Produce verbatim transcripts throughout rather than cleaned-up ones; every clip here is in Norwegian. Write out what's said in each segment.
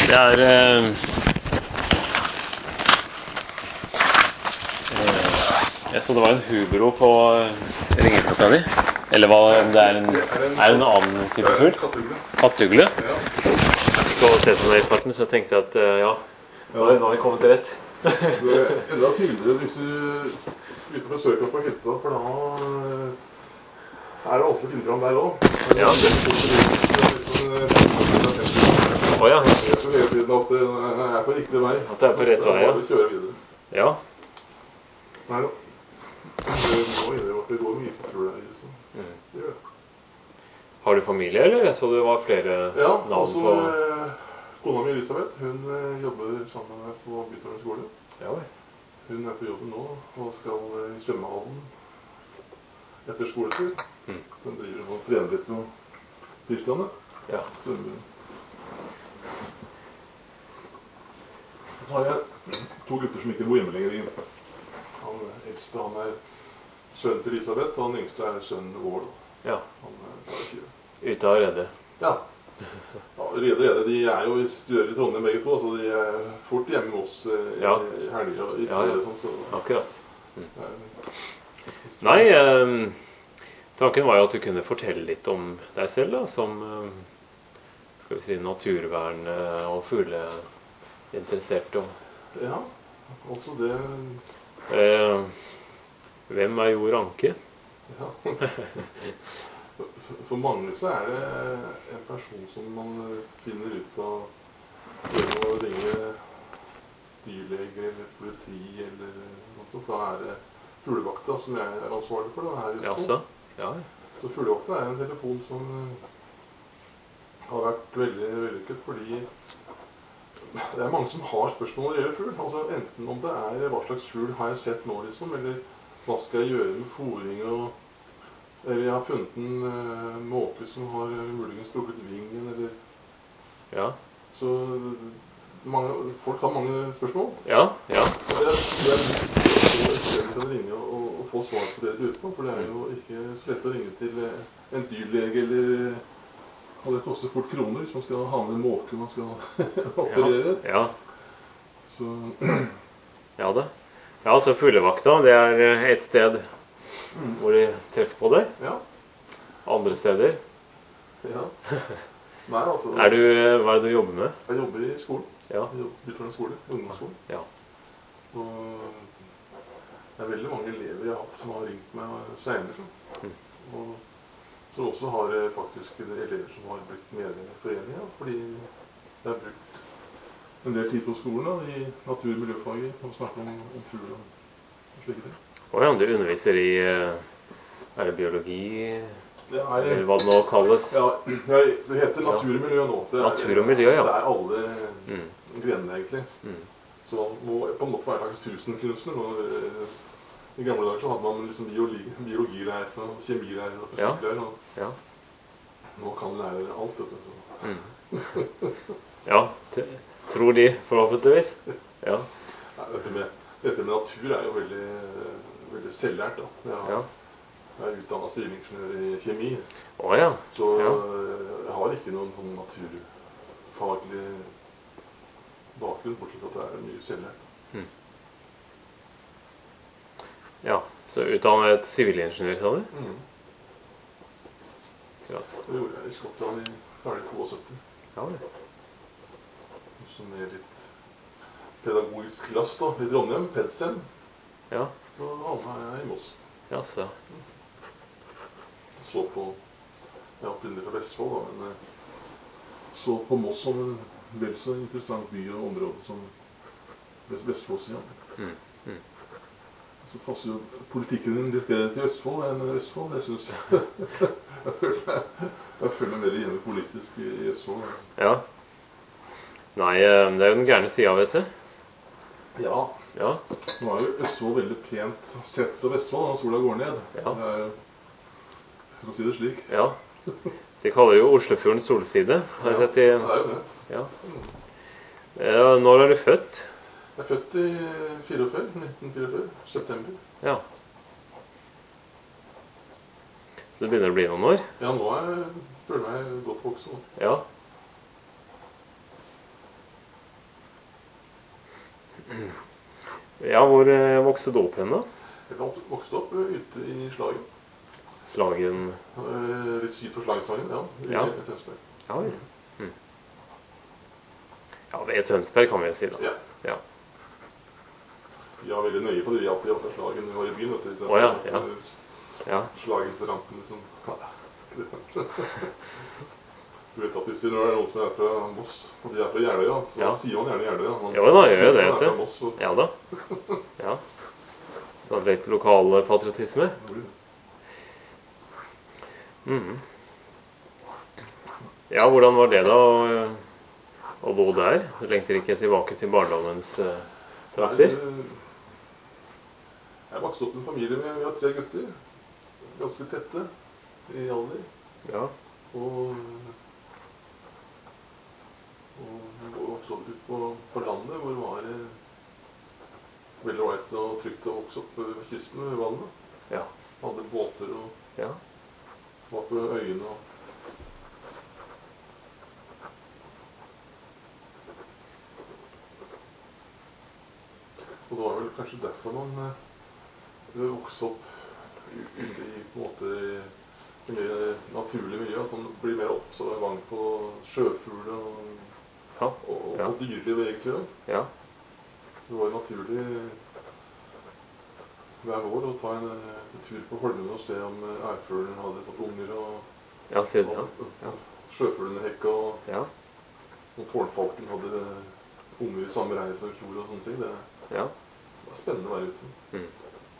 Det er eh, Jeg så det var en hubro på ringeklokka di. Eller hva, om det er en, er det en annen type fugl? Kattugle. Kattugle? Jeg skal se på den i farten, så jeg tenkte at eh, ja, nå har vi kommet til rett. Det er enda tydeligere hvis du skal ut og besøke oss på hytta, for da eh, er det vanskelig å finne fram der også. Ja. Å ja. Jeg skal hele tiden at det er på riktig vei. At det er på rett vei, ja. Da må vi kjøre videre. Ja. Nei da. Det må innrømme at det går mye på fugl her i huset. Mm. Det gjør det. Har du familie, eller? Jeg så det var flere Ja, navn altså, på... eh, kona mi Elisabeth, hun eh, jobber sammen med meg på Bytårnet skole. Ja, vel. Hun er på jobben nå, og skal eh, i svømmehallen etter skoletur. Mm. Hun driver og trener litt på tirsdagene. Ja. Svømmer. Så har jeg to gutter som ikke bor hjemme lenger. Han eldste, han er sønnen til Elisabeth, og han yngste er sønnen vår. Ja. Han er bare tjue. Ute av redde. Ja. Ja, Rede Rede, de er jo i studier i Trondheim begge to, så de er fort hjemme med oss eh, Ja. i helger og i Ja, ja. og sånn, så Akkurat. eh, Nei, eh, tanken var jo at du kunne fortelle litt om deg selv, da, som eh, skal vi si, naturvern eh, og fugleinteressert. Og, ja, altså det eh, hvem er Jo Ranke? ja. For, for mange så er det en person som man finner ut av ved å ringe dyrlege eller politi eller noe, for da er det fuglevakta som jeg er ansvarlig for. Da, her i Østfold. Jaså? Ja. Så fuglevakta er en telefon som har vært veldig vellykket, fordi det er mange som har spørsmål når det gjelder fugl. Altså enten om det er hva slags fugl har jeg sett nå, liksom, eller hva skal jeg gjøre med fôring, og eller jeg har funnet en uh, måke som har muligens trukket vingen, eller Ja. så mange, folk har mange spørsmål. Ja. Ja. Og det er, det er viktig å kan ringe og, og få svar på det du lurer på, for det er jo ikke så lett å ringe til uh, en dyrlege, eller og det koster fort kroner hvis man skal ha med en måke man skal operere. Ja. Så Ja da. Ja, altså fuglevakta, det er eh, et sted mm. hvor de treffer på deg. ja. Andre steder. ja. Nei, altså Er du, eh, hva er det du jobber med? Jeg jobber i skolen. Ja. Jeg jobber i Bytårnet skole, ungdomsskolen. Ja. Og det er veldig mange elever jeg har hatt som har ringt meg senere. Mm. Og så også har jeg faktisk elever som har blitt medlemmer i foreningen, fordi jeg har brukt en del tid på skolen da, i natur- og miljøfaget og snakke om, om fugl og, og slike ting. Å ja, du underviser i eh, er det biologi, Det er, eller hva det nå kalles? ja, jeg- det heter natur og miljø nå. Det er, Natur og miljø, ja. Det er alle Mm. grenene egentlig. Mm. Så må på en måte være en slags tusenkunstner. Nå, eh, I gamle dager så hadde man liksom biologi, biologilærer og kjemilærer og Ja. fysikklærer. Og Ja. nå kan lærere alt, vet du. Så. Mm. Ja, t tror de forhåpentligvis. Ja. Nei, dette, med, dette med natur er jo veldig, veldig selvlært. Da. Jeg, har, Ja. jeg er utdannet sivilingeniør i kjemi, Å ja. så Ja. jeg har ikke noen, noen naturfaglig bakgrunn, bortsett fra at det er mye selvlært. Ja, så utdannet sivilingeniør, sa du? Mm. Akkurat. Det gjorde jeg i Skottland i ferdig syttito. Ja, vel. Så med litt pedagogisk klass da, i Trondheim, Pedsen, Ja, så havna jeg i Moss. ja, så. Så på, jeg er opprinnelig fra Vestfold da, men eh, så på Moss som en vel så interessant by og område som Vest Vestfoldsida. Mm. Mm. Så passer jo politikken din litt bedre til Østfold enn Østfold, jeg synes. jeg føler jeg føler meg veldig hjemme politisk i i Østfold. Ja. Nei, eh, det er jo den gærne sida, vet du. Ja, Ja. nå er jo Østfold veldig pent sett på Vestfold når sola går ned. Ja. Det er jo, for å si det slik. Ja. De kaller jo Oslofjorden solside, har jeg sett i... Ja, det er jo det. Ja. Ja, når er du født? Jeg er født i fireogfyrre, nitten fireogfyrre, september. Ja. Så det begynner å bli noen år? Ja, nå er jeg, føler jeg meg godt voksen. Ja. Ja, hvor eh, vokste du opp hen da? Jeg vok- vokste opp eh, ute i Slagen. Slagen? Eh, Litt syd for Slagenstangen, ja. I Ja. i Tønsberg. Ja, vel. Mm. Ja, ved Tønsberg kan vi jo si da. Ja. Ja. Vi var veldig nøye på det, vi alltid var fra Slagen når vi var i byen. Vet du. Å, ja, ja. Ja. Slagensrampen liksom. Du vet at hvis det nå er noen som er fra Moss, og de er fra Jeløya, så Ja. sier man gjerne Jeløya. Man- Jo da, gjør jo det, man er vet du. fra Moss, så- Ja da. Ja. Så litt lokal patriotisme. Mhm. Ja, hvordan var det da å, å bo der? Du lengter ikke tilbake til barndommens uh, trakter? Nei, Jeg vokste opp i en familie med vi har tre gutter. Ganske tette i alder. Ja. Og, og vi vokste opp ut på, på landet, hvor det var eh, veldig ålreit og trygt å vokse opp ved kysten ved vannet. Ja. Hadde båter og Ja. var på øyene. Og Og det var vel kanskje derfor man eh, vokste opp ute i på en måte i mer naturlig miljø. At man blir mer observant på sjøfugler og, Ja. og, og, Ja. og dyreliv egentlig. Da. Ja. Det var naturlig hver vår å ta en, en tur på Holmen og se om eh, ærfuglen hadde fått unger. Og, Ja, sier du, ja. og, Ja. og sjøfuglene hekka, og, Ja. og tårnfalken hadde unger i samme reie som i fjor og sånne ting. Det, Ja. det var spennende å være ute. Mm.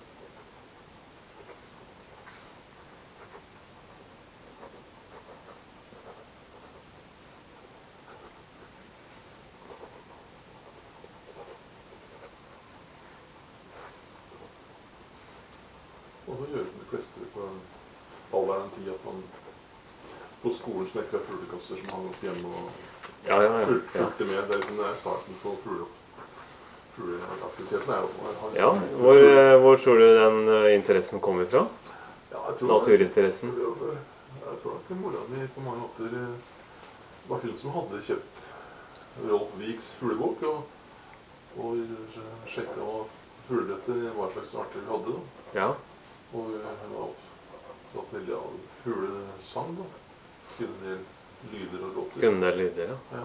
Og så gjør de fleste på alderen en tid at man på skolen snekrer fuglekasser som hang opp hjemme og Ja, ja, ja. ful- Ja. fulgte med. Det er, liksom, det er starten på fugle, fugleaktiviteten. er jo har- Ja, hvor, eh, hvor tror du den eh, interessen kommer fra? Ja, jeg tror, Naturinteressen? Jeg tror at mora mi på mange måter eh, var hun som hadde kjøpt Rolf Viks fuglebok, og, og sjekka fugledette hva slags arter vi hadde. Da. Ja. Og hun var opptatt veldig av fuglesang. Da. Skrev en del lyder og låter. Gunnar Lyder, ja. Ja.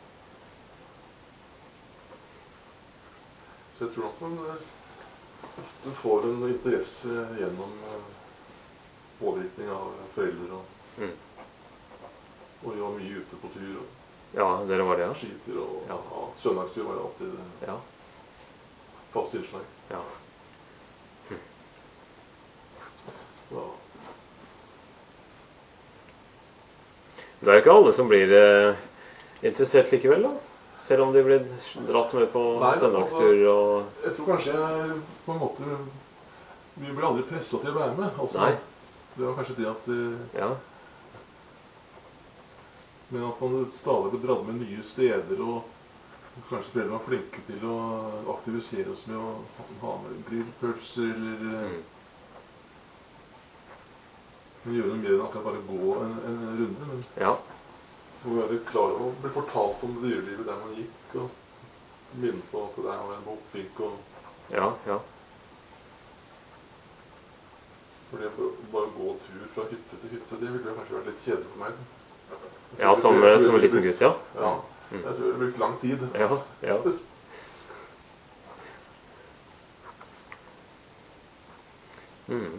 Så jeg tror nok man eh, ofte får en interesse gjennom eh, påvirkning av foreldre. Og, Mm. og vi var mye ute på tur. Og Ja, dere var det, ja. skitur og Ja. ja, søndagstur var det alltid Ja. fast innslag. Ja. Ja. Det er jo ikke alle som blir eh, interessert likevel, da. Selv om de blir dratt med på Nei, søndagstur og Jeg tror kanskje jeg på en måte Vi ble aldri pressa til å være med. Altså, Nei. Det var kanskje det at eh, Ja. Men at man stadig ble dratt med nye steder, og kanskje foreldrene var flinke til å aktivisere oss med å ha med grillpølser eller eh, Mm. Men gjøre noe mer enn akkurat bare gå en, en runde. Men Ja. må være klar over å bli fortalt om dyrelivet der man gikk, og minne på at det der var en bokfink. Og Ja. Ja. for det å bare gå tur fra hytte til hytte, det ville kanskje vært litt kjedelig for meg. Ja, som, eh, som en liten gutt, ja. Ja. Mm. Jeg tror det brukte lang tid. Ja. Ja. Mm.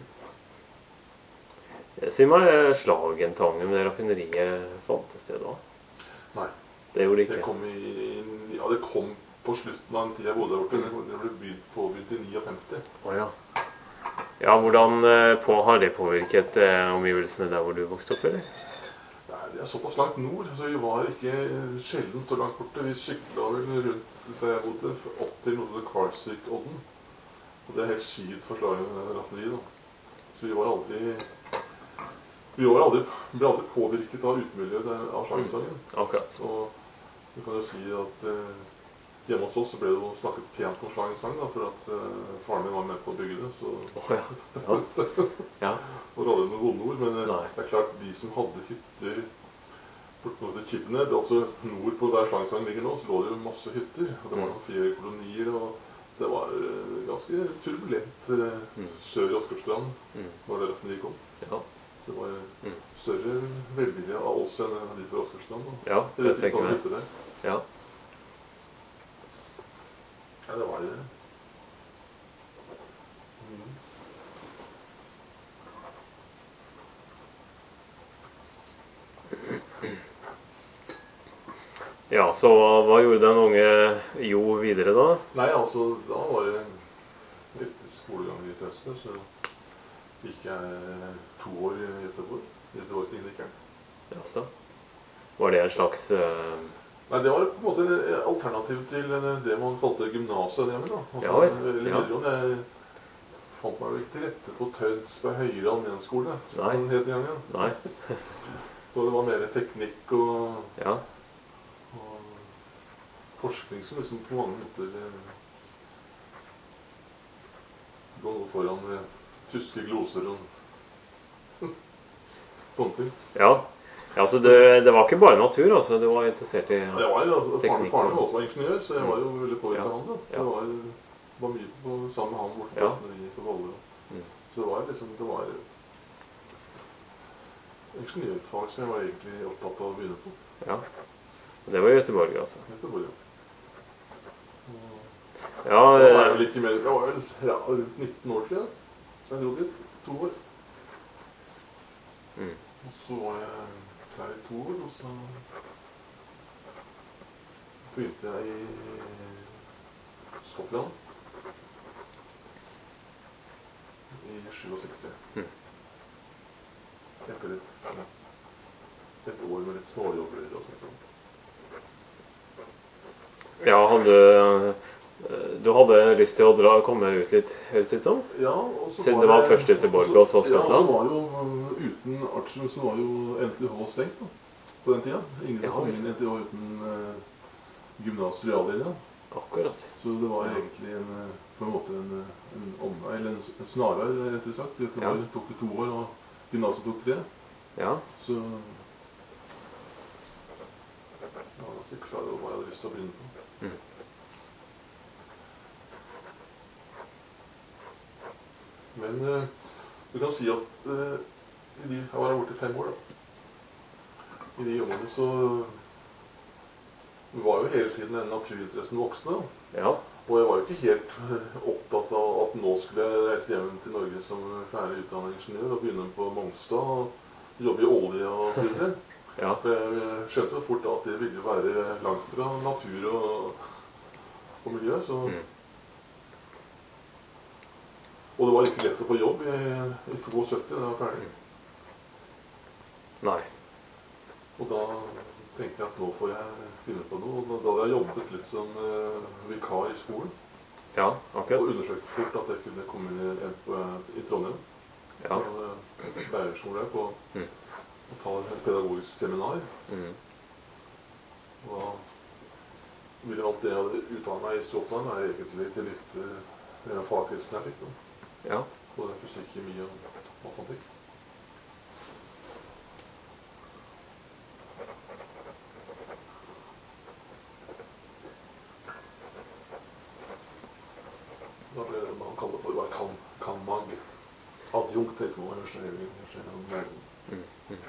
Si meg, eh, Slagentangen med raffineriet fantes det da? Nei. Det gjorde det Det ikke. kom i Ja, det kom på slutten av den tida jeg bodde der borte. Det- Det ble begynt, påbegynt i nittifemti. Å ja. Ja, hvordan eh, på, har det påvirket eh, omgivelsene der hvor du vokste opp, eller? Nei, det er såpass langt nord, så vi var ikke sjelden så langt borte. Vi sykla vel rundt der jeg bodde, opp til noe som heter Karlsvik-odden. Og det er helt syd for Slagen raffineri, da. Så vi var aldri Vi var aldri, ble aldri påvirket av utemiljøet der- av Slagenstangen. Akkurat. Så du kan jo si at eh, hjemme hos oss så ble det jo snakket pent om Slagenstang, da, for at eh, faren min var med på å bygge det. Så Å ja. Ja. Ja. og det hadde noen vonde ord, men eh, Nei. det er klart de som hadde hytter bort mot Kibbenet, altså nord på der Slagstad ligger nå, så lå det jo masse hytter. Og det var noen flere kolonier, og det var uh, ganske turbulent uh, Mm. sør i Åsgårdstrand Mm. når det raffineriet kom. Ja. Det var Mm. større velvilje av oss enn de fra Åsgårdstrand. og Ja, det det vet ikke tenker hva jeg. hytter der. Ja. Ja, det var det. Mm. Ja, så hva, hva gjorde den unge Jo videre da? Nei, altså, da var det etter skolegang i Tønsberg, så gikk jeg to år i Göteborg. Göteborgsteknikeren. Jaså. Var det en slags eh, Nei, det var på en måte et alternativ til det man kalte gymnaset hjemme da. Altså, Ja vel, eller ja. videregående. Jeg fant meg vel ikke til rette på Tønsberg høyere allmennskole, som Nei. den het den gangen. Nei. Og det var mer teknikk og, Ja. og forskning som liksom på mange måter eh, lå noe foran med tyske gloser og sånne ting. Ja. Ja, så det, det var ikke bare natur, altså. Du var interessert i Ja, jeg var jo, altså, faren, teknikk. faren min også var ingeniør, så jeg var jo veldig påvirket Ja. av han da. Ja. Det var, var mye på, sammen med han borte Ja. når vi gikk på Valle. Mm. Så det var liksom, det var ingeniørfag som jeg var egentlig opptatt av å begynne på. Ja. Det var i Göteborg, altså. Göteborg, ja. Og Ja, da var jeg eh, vel ikke mer, jeg var vel ja, rundt nitten år siden. Så jeg dro dit, to år. mm. Og så var jeg der i to år, og så begynte jeg i Skottland i sekstisju. Mm. Etter et, ja, et år med litt småjobber og sånt. Ja, hadde eh, du hadde lyst til å dra, komme ut litt, høres det ut som? Ja, og så Siden det var først Göteborg og så Skottland? Ja, så var jo uh, uten Archer så var jo N T H stengt da, på den tida. Ingen Ja, kom inn i N T H uten uh, gymnas reallinja. Akkurat. Så det var egentlig en, uh, på en måte en, uh, en omvei, eller en, en snarvei, rett og slett. Det Ja. tok det to år, og gymnaset tok tre. Ja. Så ja, jeg var ikke klar over hva jeg hadde lyst til å begynne på. Mm. Men uh, du kan si at uh, i de, jeg var her borte i fem år da. I de årene så var jo hele tiden den naturinteressen voksne. Ja. Og jeg var jo ikke helt uh, opptatt av at nå skulle jeg reise hjem til Norge som ferdig utdannet ingeniør og begynne på Mongstad og jobbe i olje og så videre. Ja. For jeg skjønte jo fort at det ville jo være langt fra natur og, og miljø, så... Mm. Og det var ikke lett å få jobb i, i syttito, da jeg var ferdig. Nei. Og da tenkte jeg at nå får jeg finne på noe. Og da, da hadde jeg jobbet litt som uh, vikar i skolen. Ja, Og akkurat. undersøkte fort at jeg kunne komme inn i, en på, i Trondheim. Ja. Og uh, lærerskole på Mm. og ta et pedagogisk seminar. Mm. Og da ville alt det jeg hadde utdannet meg i Skottland være egentlig til nytte uh, fagkristene jeg fikk. Da. Ja. Både fysikk, kjemi og matematikk. Da ble det man kaller for bare kan, kan-mag. Adjunkt heter man ingeniør. Mm. Mm.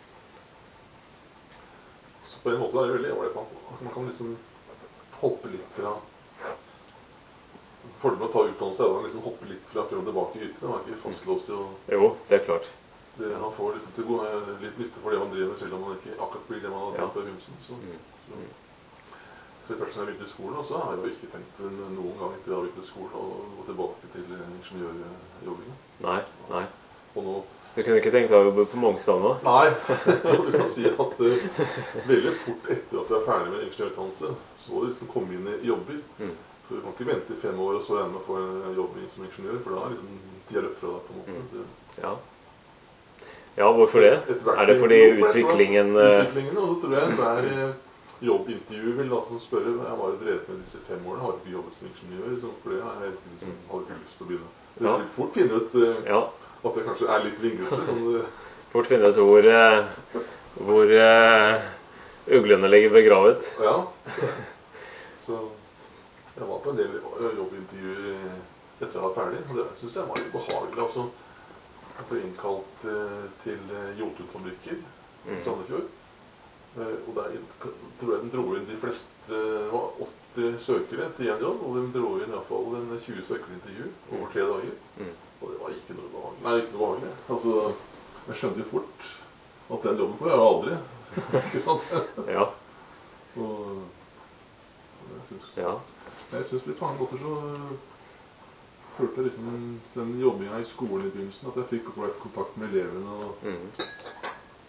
Så på en måte er det veldig ålreit at man kan liksom hoppe litt fra Fordelen med å ta utdannelse er at man liksom hopper litt fra frem og tilbake i yrket. Man er ikke fastlåst til å... Jo, det er klart. Det, man får litt, til gode, litt nytte for det man driver med, selv om man ikke akkurat blir det man hadde Ja. tenkt på i begynnelsen. Så, Mm. så, så i første gang jeg begynte i skolen, så har jeg jo ikke tenkt noen gang etter jeg har begynt i skolen å gå tilbake til ingeniørjobbingen. Nei, nei. Og nå... Du kunne ikke tenkt deg å jobbe på Mongstad nå? Nei, du kan si at uh, veldig fort etter at du er ferdig med ingeniørutdannelse, så må du liksom komme inn i jobber. Mm. For du kan ikke vente i fem år og så regne med å få en jobb som ingeniør, for da er liksom tida rødt fra deg på en måte. Mm. Ja. Ja, hvorfor det? Er det fordi utviklingen eh, Utviklingen, og så tror jeg hver eh, jobbintervju vil da som spør jeg var jo drevet med disse fem årene, har du ikke jobbet som ingeniør, liksom, for det har jeg liksom, hadde ikke lyst til å begynne. Det Ja. vil fort finne ut eh, Ja. at jeg kanskje er litt vinglete. Sånn, eh, Fort finne ut hvor, eh, hvor, eh, Uglene ligger begravet. Ja. Så jeg var på en del jobbintervjuer etter jeg var ferdig, og det synes jeg var litt behagelig. Altså, jeg ble innkalt eh, til Jotun-fabrikker i Mm. Sandefjord. Eh, og der tror jeg den dro inn de fleste, det var åtti søkere til en jobb, og de dro inn i hvert fall en tjue søkere intervju over tre dager. Mm. Og det var ikke noe behagelig. Nei, ikke noe behagelig. Altså, jeg skjønte jo fort at den jobben får jeg aldri. Ikke sant? Ja. Og jeg synes, Ja. jeg synes litt på mange måter så følte jeg liksom den jobbinga i skolen i begynnelsen, at jeg fikk opplært kontakt med elevene. Og, Mm.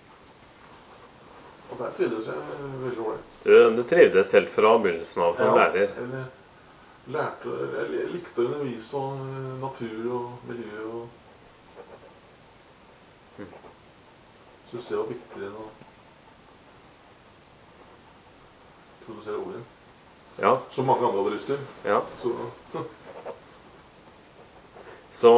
og der trivdes jeg veldig ålreit. Du, du trivdes helt fra begynnelsen av som lærer. Eller lærte, jeg likte å undervise om natur og miljø og Mm. synes det var viktigere enn å produsere olje. Ja. Som mange andre hadde lyst til. Ja. Så Så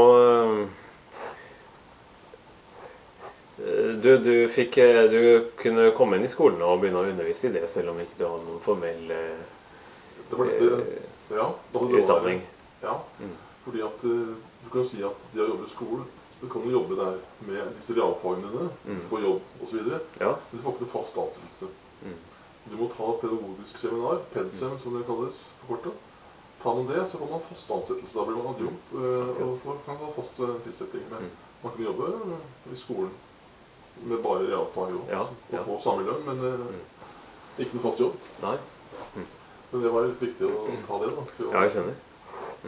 du, du fikk Du kunne komme inn i skolen og begynne å undervise i det, selv om ikke du hadde noen formell eh, det var litt, ja, da hadde det utdanning. vært- Ja, Mm. fordi at eh, du kan si at de har jobbet i skolen. Du kan jo jobbe der med disse realfagene dine, Mm. få jobb osv. Men Ja. du får ikke noe fast ansettelse. Mm. Du må ta pedagogisk seminar, PEDSEM som det kalles på kortet. Tar man det, så får man fast ansettelse. Da blir man adjunkt, eh, og så kan man ha fast eh, tilsetting. Men Mm. man kan jobbe eh, i skolen med bare realfag òg. Ja, Og ja. få samme lønn, men eh, ikke noe fast jobb. Nei. Så det var litt viktig å ta det, da. for å- Ja, jeg skjønner. Mm.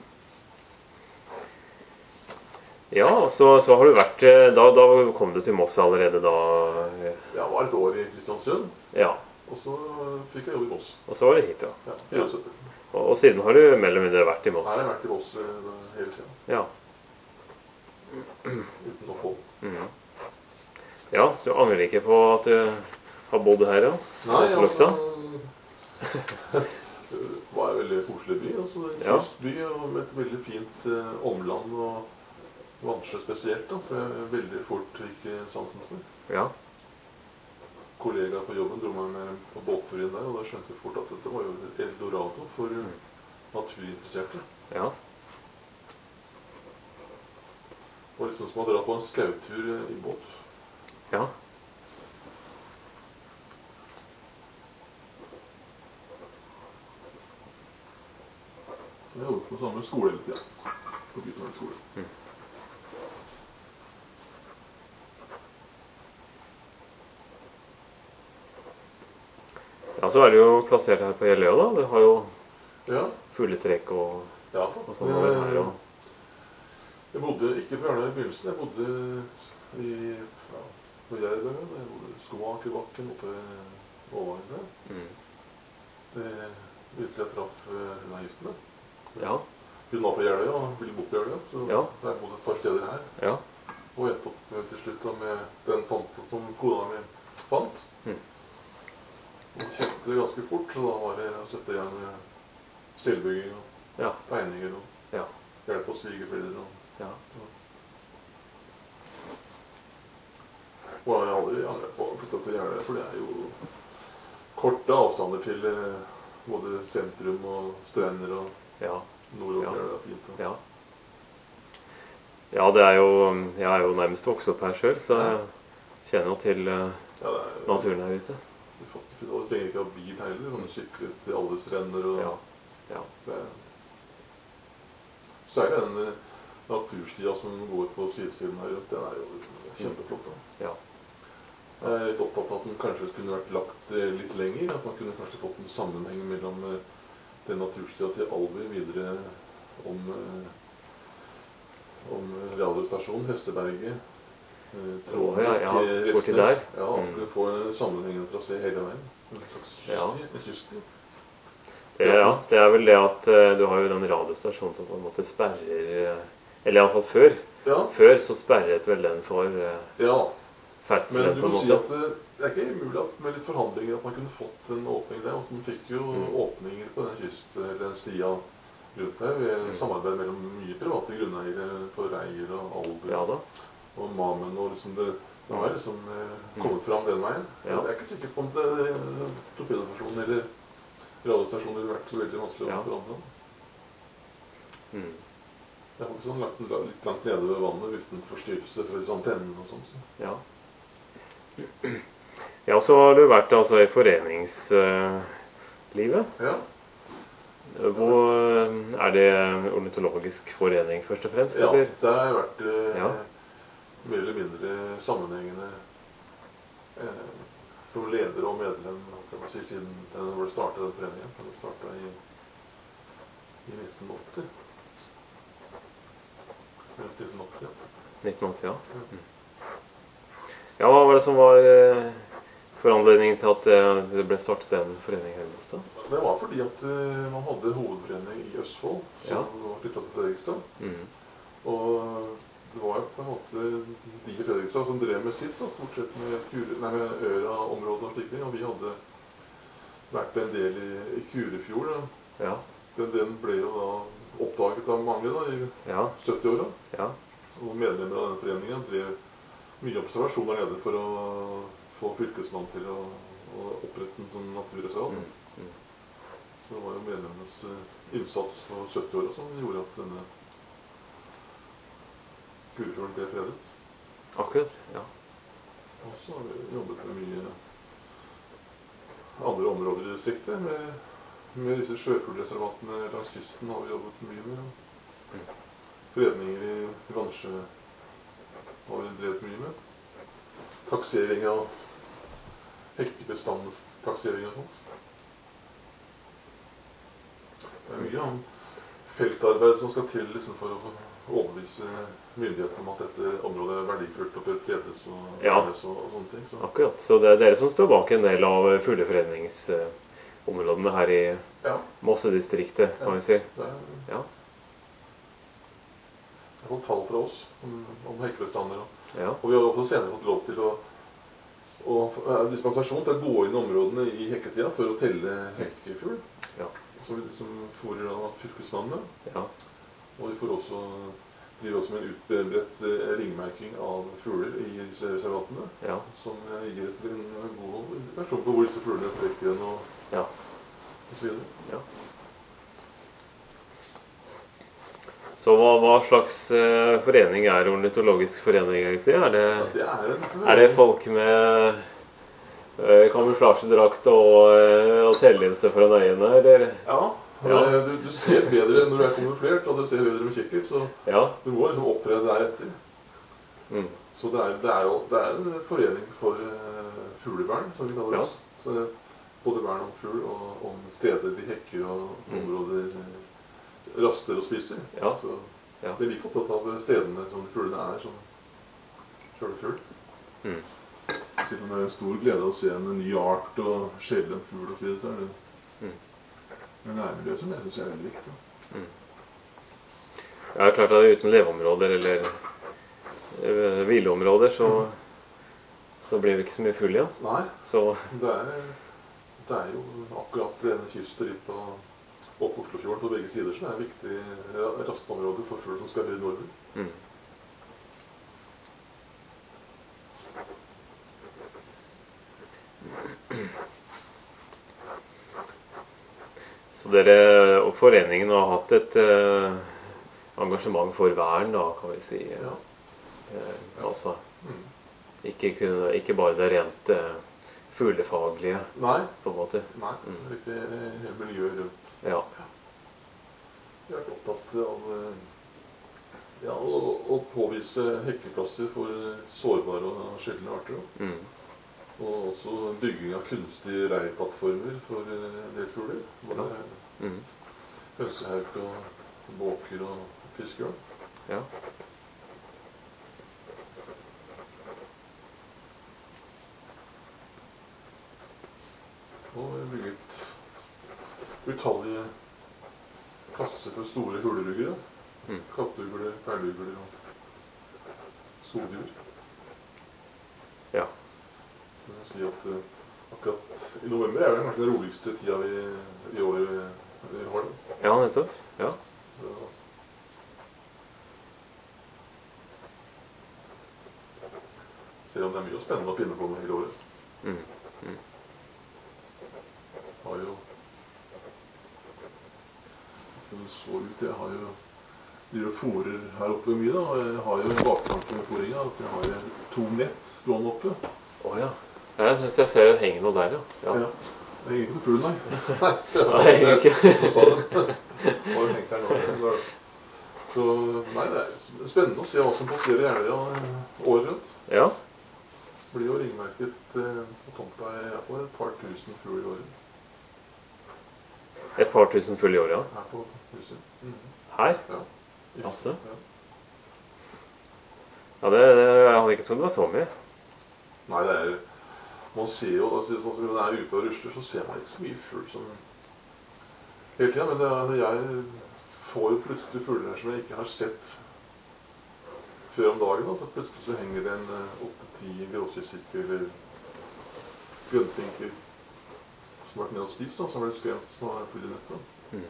Ja, så, så har du vært eh, da, da kom du til Moss allerede da? eh, Jeg var et år i Kristiansund, Ja. og så fikk jeg jobb i Moss. Og så var det hit, ja. Ja, Ja. syttifire. Og, og siden har du mer eller mindre vært i Moss? Her har jeg vært i Moss eh, hele tiden, Ja. uten opphold. Mm. Ja, du angrer ikke på at du har bodd her, ja? Nei, På Lukta? det var en veldig koselig by. Altså en Ja. kystby og med et veldig fint eh, omland og vannsjø spesielt. Da, så jeg veldig fort fikk eh, sansen for. Ja. Kollegaer på jobben dro meg med på båttur inn der, og da skjønte jeg fort at dette var jo et eldorado for eh, naturinteresserte. Ja. Det var liksom som å dra på en skautur eh, i båt. Ja. Så jeg jobbet på samme skole hele tiden. På Bytårnet skole. Mm. Ja, så er du jo plassert her på Jeløya, da. Du har jo Ja, fugletrekk og, ja. og sånn over her. Og, Jeg bodde ikke på Ørna i begynnelsen. Jeg bodde i, ja, på Gjerdøyen. Jeg bodde i Skoakerbakken oppe i Åvangen der. mm. Det virkelig jeg traff eh, hun er gift med. Ja. Hun var på Jeløya og ville bo på Jeløya, så Ja. så jeg bodde et par steder her. Ja. Og endte opp eh, til slutt da med den tomten som kona mi fant. Mm. Og kjøpte ganske fort, så da var det å sette i gang med selvbygging og Ja. tegninger og Ja. hjelp hos svigerforeldre. og Ja. Og jeg har aldri angret på å flytte til Jeløya, for det er jo korte avstander til eh, både sentrum og strender og Ja. nord og Ja. Jeløya er fint. Og. Ja. Ja, det er jo Jeg er jo nærmest vokst opp her sjøl, så jeg kjenner jo til eh, Ja, det er jo naturen her ute. ufattelig fint. Og du trenger ikke ha bil heller. Du kan sykle til alle strender. Og Ja. Ja. det er særlig den eh, naturstia som går på siden her rundt, den er jo kjempeflott. Da. Ja. Jeg er litt opptatt av at den kanskje kunne vært lagt eh, litt lenger. At man kunne kanskje fått en sammenheng mellom eh, den naturstia til Alver videre om, eh, om radiostasjonen, Hesteberget, eh, Tråvik, ja, ja, eh, borti Refsnes. der. Ja, Mm. kunne få en sammenhengende trasé hele veien. En slags Ja. kyststi. En kyststi. Det, ja, det er vel det at eh, du har jo den radiostasjonen som på en måte sperrer eh, Eller iallfall før. Ja, Før så sperret vel den for eh, ja. Men ferdselen du på en må si måte. at eh, det er ikke umulig at med litt forhandlinger at man kunne fått en åpning der. Og man fikk jo Mm. åpninger på den kyst, eller den stia rundt her ved Mm. samarbeid mellom mye private grunneiere på Reier og Alver Ja da. og Mamen. Og liksom det, Det har liksom eh, kommet fram den veien. Ja. Jeg er ikke sikker på om det eh, torpedostasjonen eller radiostasjonen ville vært så veldig vanskelig å Ja. forandre. Mm. Det er faktisk sånn lagt litt langt nede ved vannet uten forstyrrelse for disse antennene og sånn. Så. Ja. Ja, så har du vært altså i foreningslivet. Ja. Hvor er det ornitologisk forening først og fremst? Ja, Eller? det har vært eh, Ja. mer eller mindre sammenhengende eh, som leder og medlem jeg må si, siden den ble startet, den foreningen. Den startet i, i nitten åtti. nitten åtti, ja. nitten åtti, ja. Mm. Ja, hva var det som var eh, foranledningen til at eh, det ble startet en forening her i Bostad? Det var fordi at eh, man hadde hovedforening i Østfold, som Ja. var knyttet til Fredrikstad. Mm. Og det var jo på en måte de i Fredrikstad som drev med sitt, da, stort sett med, Kure, nei, med Øra-området og slike ting. Og vi hadde vært en del i, i Kurefjord. Da. Ja. Den, den ble jo da oppdaget av mange da, i Ja. sytti-åra. Ja. Og medlemmer av denne foreningen drev mye observasjon der nede for å få fylkesmannen til å, å opprette en sånn naturreservat. Mm. Mm. Så det var jo medlemmenes eh, innsats på sytti-åra som gjorde at denne Kurefjorden ble fredet. Akkurat, ja. Og så har vi jobbet med mye andre områder i distriktet. Med, med disse sjøfuglreservatene langs kysten har vi jobbet mye med. Fredninger i Vansjø har vi drevet mye med. Taksering av hekkebestandens taksering og sånt. Det er mye om feltarbeid som skal til liksom, for å overbevise myndighetene om at dette området er verdifullt og bør fredes og Ja. vernes og, og sånne ting. Så. Akkurat. Så det er dere som står bak en del av fugleforeningsområdene her i Ja, Mossedistriktet, kan vi si. det er, Ja. jeg har fått tall fra oss om, om hekkebestander. Og, Ja. og vi har også senere fått lov til å, å eh, dispensasjon til å gå inn i områdene i hekketida for å telle hekkefugl. Ja. Som, som fôrer av fylkesmannene. Ja. Og vi får også driver også med en utbredt eh, ringmerking av fugler i disse reservatene. Ja. Som eh, gir et, en god versjon på hvor disse fuglene trekker igjen og, Ja. og så videre. Ja. Så hva, hva slags eh, forening er ornitologisk forening egentlig? Er det, Ja, det er, en, er det folk med eh, kamuflasjedrakt og, eh, og tellinse foran øynene, eller? Ja. Ja. Eh, Du, du ser bedre når du er kamuflert, og du ser bedre med kikkert, så Ja. du må liksom opptre deretter. Mm. Så det er, det er jo det er en forening for uh, fuglevern, som vi kaller Ja. oss. Så det er både vern om fugl og om steder de hekker og Mm. områder eh, raster og spiser. Ja. Så Ja. det er like opptatt av stedene som fuglene er, som sjøle fugl. Mm. Siden det er en stor glede å se en ny art og skjelle en fugl og så videre, så er det Mm. en nærmiljø som jeg synes er veldig viktig. Mm. Ja, det er klart at uten leveområder eller eh, hvileområder så, så blir det ikke så mye fugl igjen. Nei, Så det er, det er jo akkurat denne kystripa opp Oslofjorden på begge sider som er et viktig ja, rastområde for fugl som skal høyde nordover. mm. Så dere og foreningen har hatt et eh, engasjement for vern, da, kan vi si. Ja. Eh, altså Mm. ikke, kun- ikke bare det rent eh, fuglefaglige, Nei, på en måte. nei, Mm. det er ikke hele miljøet rundt. Ja. Vi har vært opptatt av eh, ja, å, å påvise hekkeplasser for sårbare og sjeldne arter. Mm. Og også bygging av kunstige reirplattformer for eh, en del fugler. Både Mm. hønsehauk og båker og fiskebjørn. Ja. Og vi har bygget utallige kasser for store huleruggere. Mm. Kattugler, perleugler og sodjur. Ja. Så jeg sier at eh, akkurat i november er det kanskje den roligste tida vi, i året vi, vi har det. altså. Ja, nettopp. Ja. Så, Selv om det er mye spennende å finne på med hele året. Mm. Mm. Jeg har jo Som det så ut, jeg har jo de fôrer her oppe mye da, og jeg har jo en baktanke med fôringa, at jeg har to nett stående oppe. Å ja. Jeg synes jeg ser det henger noe der, ja. Ja. Ja. Det henger ikke på fuglen, nei. Nei, det henger ikke. Nå sa den. Nå har hengt her nå. Så, nei, det er spennende å se hva som passerer i Jeløya året rundt. Ja. Det blir jo ringmerket eh, på tomta i på et par tusen fugl i året. Et par tusen full i året, ja. Her på huset. Mhm. Her? Ja. Jaså? Ja. Ja, det, det, jeg hadde ikke trodd det var så mye. Nei, det er man ser jo, altså, når man er ute og rusler, så ser man ikke så mye fugl som hele tiden, men det, altså, jeg får jo plutselig fugler her som jeg ikke har sett før om dagen. Altså, plutselig så henger det en åtte-ti gråsissiker eller grønnfinker som har vært nede og spist, da, som har blitt skremt som har fugl i nettet. Mm.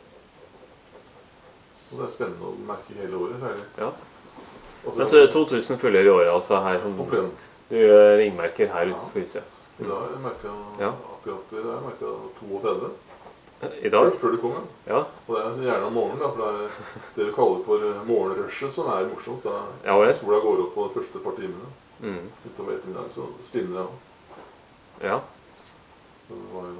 Og det er spennende å merke hele året, særlig. Ja. Altså, Men så er det to tusen fuller i året, altså her som på plenen. du gjør ringmerker her ute på huset. I dag merket jeg Ja. akkurat det der, merket jeg toogtredve. I dag? Før du kom, ja. Ja. Og det er gjerne om morgenen, da, for det er det vi kaller for eh, morgenrushet som er morsomt. Da Ja vel. sola går opp på de første par timene. Mm. Utover ettermiddagen så stinner det av. Ja. Så det var jo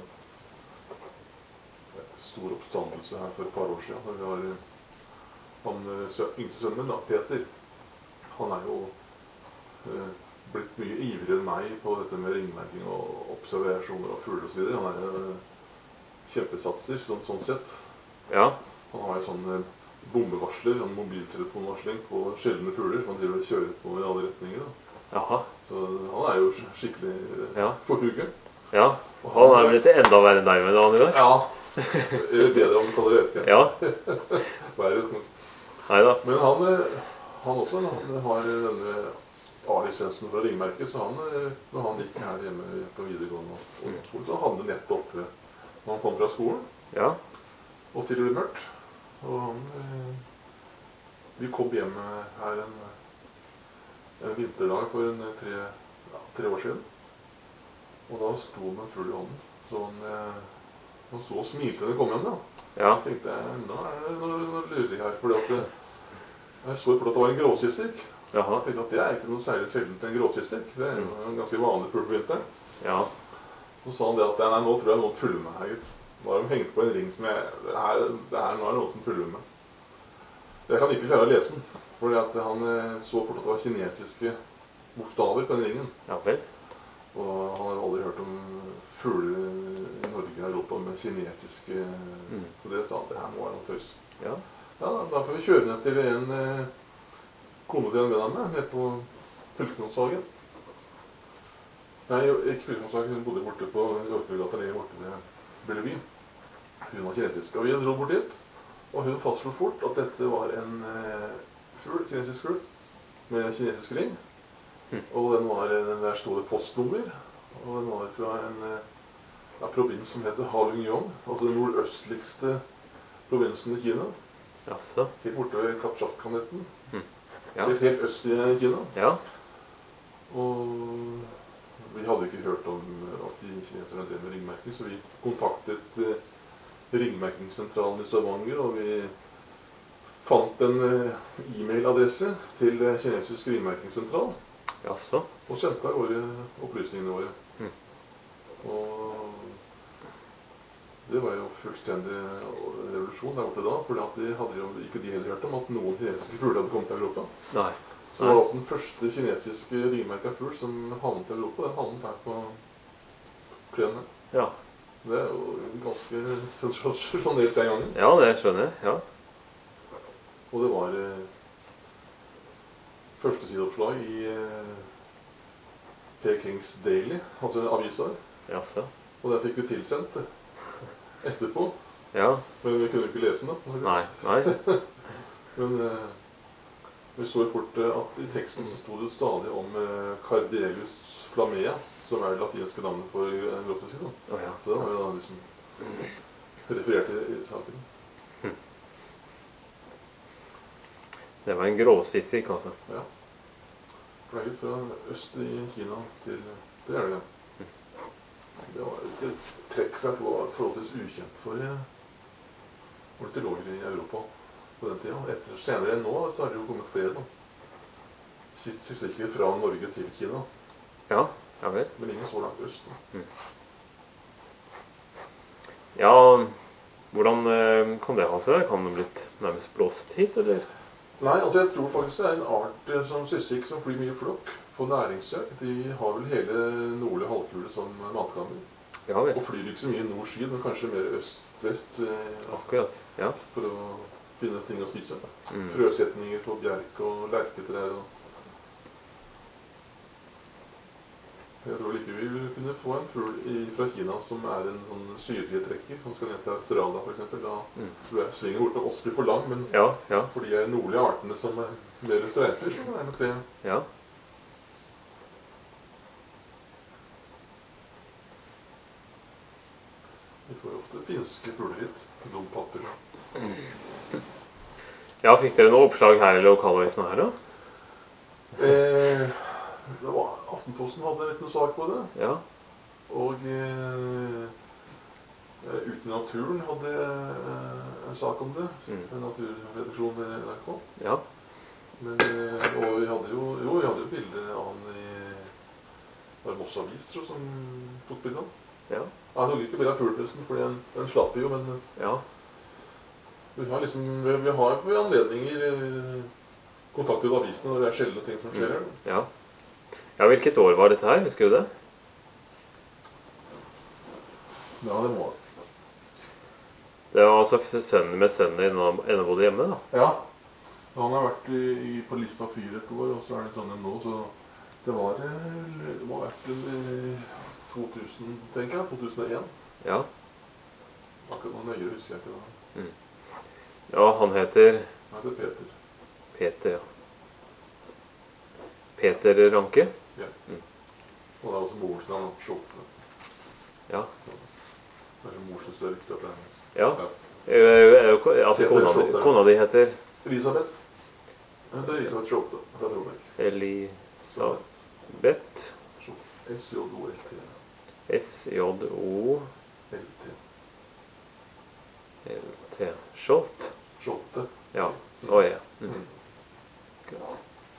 en stor oppstandelse her for et par år siden. Da vi har eh, han eh, sø- yngste sønnen min, da, Peter, han er jo eh, blitt mye ivrigere enn meg på dette med ringmerking og observasjoner av fugler og så videre. Han er en eh, kjempesatser, sånn, sånn sett. Ja. Han har jo sånn eh, bombevarsler, sånn mobiltelefonvarsling på sjeldne fugler, som han driver og kjører på i alle retninger. Da. Jaha. Så han er jo sk- skikkelig eh, Ja. på hugget. Ja. Han er blitt enda verre enn deg med det andre i dag. Ja. Eller bedre om du kaller det det. Ja. Verre. Neida. Men han, eh, han også, han har denne A-lisensen fra ringmerket, så han, eh, når han gikk her hjemme på videregående og ungdomsskolen, så hadde han nett oppe når han kom fra skolen, Ja. og til det ble mørkt. Og han, eh, vi kom hjem her en, en vinterdag for en tre, ja, tre år siden, og da sto han med en fugl i hånden. Så han, eh, han sto og smilte når han kom hjem, da. Ja. Jeg tenkte, nå er det noe, noe lurer jeg her, fordi at det, jeg så for at det var en gråsissik. Jaha. Jeg tenkte at det er ikke noe særlig sjeldent en gråsissik. Det er jo en ganske vanlig fugl på vinteren. Ja. Så sa han det at nei, nå tror jeg noen tuller med her, gutt. Nå har de hengt på en ring som jeg, det her, det her nå er noen som tuller med. Jeg kan ikke klare å lese den, fordi at han eh, så fort at det var kinesiske bokstaver på den ringen. Ja vel. Og han har aldri hørt om fugler i Norge og Europa med kinesiske, Mm. så det sa han, det her må være noe tøys. Ja. Ja, da får vi kjøre ned til en eh, kone til en venn av meg, nede på Fylkesmannshagen. Nei, ikke Fylkesmannshagen, hun bodde borte på Jørperegata, lenger borte ved Bellevue. Hun var kinesisk, og vi dro bort dit. Og hun fastslo fort at dette var en eh, fugl, kinesisk fugl, med kinesisk ring. Mm. Og den var, den der stod det postnummer, og den var fra en eh, ja, provins som heter Halong-Yong, altså den nordøstligste provinsen i Kina. Jaså. Helt borte ved Kamtsjatka-netten. Ja. Helt, helt øst i Kina. Ja. Og vi hadde ikke hørt om at de kineserne drev med ringmerking, så vi kontaktet eh, ringmerkingssentralen i Stavanger, og vi fant en eh, e-mailadresse til eh, kinesisk ringmerkingssentral, Jaså. og sendte av våre opplysningene våre. Mm. Og det var jo fullstendig revolusjon der borte da, for de hadde jo ikke de heller hørt om at noen kinesiske fugler hadde kommet til Europa. Nei. Så det var altså den første kinesiske ringmerka fugl som havnet i Europa. Den havnet her på plenen. Ja. Det er jo ganske sensasjonelt den gangen. Ja, det skjønner jeg. Ja. Og det var eh, førstesideoppslag i eh, Pekings Daily, altså aviser. Jaså. Og det fikk vi tilsendt etterpå. Ja. Men vi kunne ikke lese den da. Nei. Nei. Men eh, vi så jo fort eh, at i teksten så sto det stadig om eh, Cardelius flamea, som er det latinske navnet for en gråsissik. Å ja. Så det var jo da liksom referert til i saken. Det var en gråsissik, altså. Ja. fløyet fra øst i Kina til, til Jeløya. Det var et trekk som var forholdsvis ukjent for ornitologer i Europa på den tiden. Etter, senere enn nå så har det jo kommet flere da. Sikkert fra Norge til Kina. Ja, ja vel. Men ingen så langt øst. Mm. Ja, hvordan eh, kan det ha seg? Kan det blitt nærmest blåst hit, eller? Nei, altså jeg tror faktisk det er en art eh, som sysik som flyr mye flokk på næringssøk. De har vel hele nordlige halvkule som matkammer. Ja vel. Og flyr ikke så mye nord-syd, men kanskje mer øst-vest. Eh, Akkurat, ja. For å finne ting å spise. Mm. Frøsetninger på bjerk og lerketrær. Og jeg tror ikke vi vil kunne få en fugl i, fra Kina som er en sånn sydlige trekker, som skal ned til Australia for eksempel. Da Mm. tror jeg svinger bort med oss blir for lang, men Ja, ja, for de er nordlige artene som er mer streifer, så er nok det. ja. Vi får ofte finske fugler hit. Dompapper. Ja, fikk dere noe oppslag her i lokalavisen her da? Eh, det var Aftenposten hadde en liten sak på det. Ja, Og eh, Uten naturen hadde eh, en sak om det. Mm. En naturredaksjon ved N R K. ja, Men, eh, og vi hadde jo, jo, vi hadde jo bilde av han i det var Moss Avis, tror jeg, som tok bilde av. ja, Ja, han tok ikke bilde av fuglen, forresten, for den, den slapp vi jo, men ja. vi har liksom, vi, vi har ved anledninger eh, kontaktet med avisene når det er sjeldne ting som skjer her. Ja. Ja, hvilket år var dette her? Husker du det? Ja, det må Det var altså sønnen med sønnen din ennå bodde hjemme da? Ja. Han har vært i, i, på lista fyr et år, og så er det sånn nå, så det var, eh, det må ha vært i to tusen, tenker jeg, to tusen og en. Ja. Akkurat noe nøyere husker jeg ikke da. Ja, han heter Han heter Peter. Peter, ja. Peter Ranke? Ja. Mm. Og det er også morens navn, Scholte. Ja. Det er morsens det er riktig at det er. Ja. Ja. Eh, eh, ko- Altså, Peter kona, di- Scholte. kona di heter Elisabeth. Hun heter Elisabeth Scholte fra Trondheim. Elisabeth S J O L T. S J O L T. L T Scholt? Scholte. Ja. Å ja. Mm. Mm. Godt.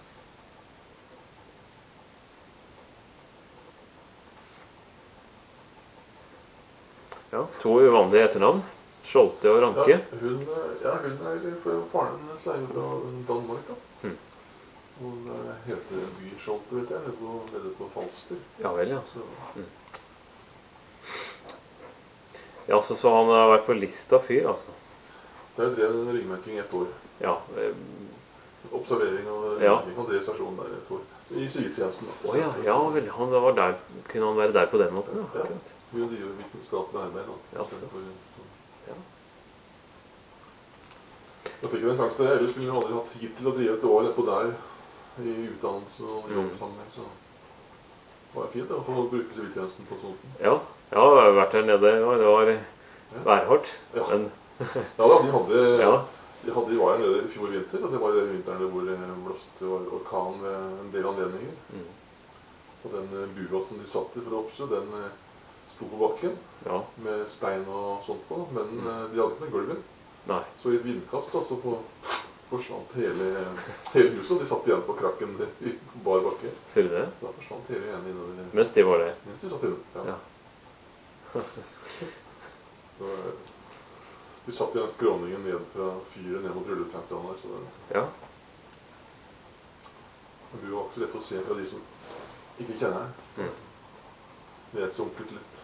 Ja, to uvanlige etternavn. Scholte og Ranke. Ja, hun, ja, hun er for faren hennes er jo fra Danmark, da. Mm. Hun eh, heter Byscholte, vet jeg, nede på, nede på Falster. Ja vel, ja. Så, Ja, så, så han har vært på lista fyr, altså. der drev en ringmerking et år. Ja. eh, Observering av Ja. ringmerking. Han drev stasjonen der et år. I sygetjenesten. da. Å ja, ja vel. Han var der. Kunne han være der på den måten? Ja, Ja. akkurat. Hun driver vitenskapelig arbeid, da. Ja, I stedet for- Ja. Da fikk jeg en sjanse til. Ellers skulle jeg aldri hatt tid til å drive et år etterpå der i utdannelse og Mm. jobbsammenheng, så det var fint da, å få bruke siviltjenesten på sånt. Ja, ja, jeg har vært der nede. Det var, det var værhardt. Ja. Men Ja da, de hadde, ja, de hadde de var her nede i fjor vinter, og det var den vinteren hvor det blåste var orkan ved en del anledninger. Mm. Og den eh, bua som de satt i for å oppsø, den eh, sto på bakken ja, med stein og sånt på, men Mm. eh, de hadde ikke noe gulv i. nei. Så i et vindkast da, så på, forsvant hele, hele huset, og de satt igjen på krakken i bar bakke. Ser du det? Da forsvant hele igjen innover, Mens de var der. mens de satt inne. Ja. Ja. Så eh, vi satt i den skråningen ned fra fyret ned mot rullesteinstranden her, så det, Ja, det var ikke så lett å se fra de som ikke kjenner her. Mm. Det er et sunkelt litt.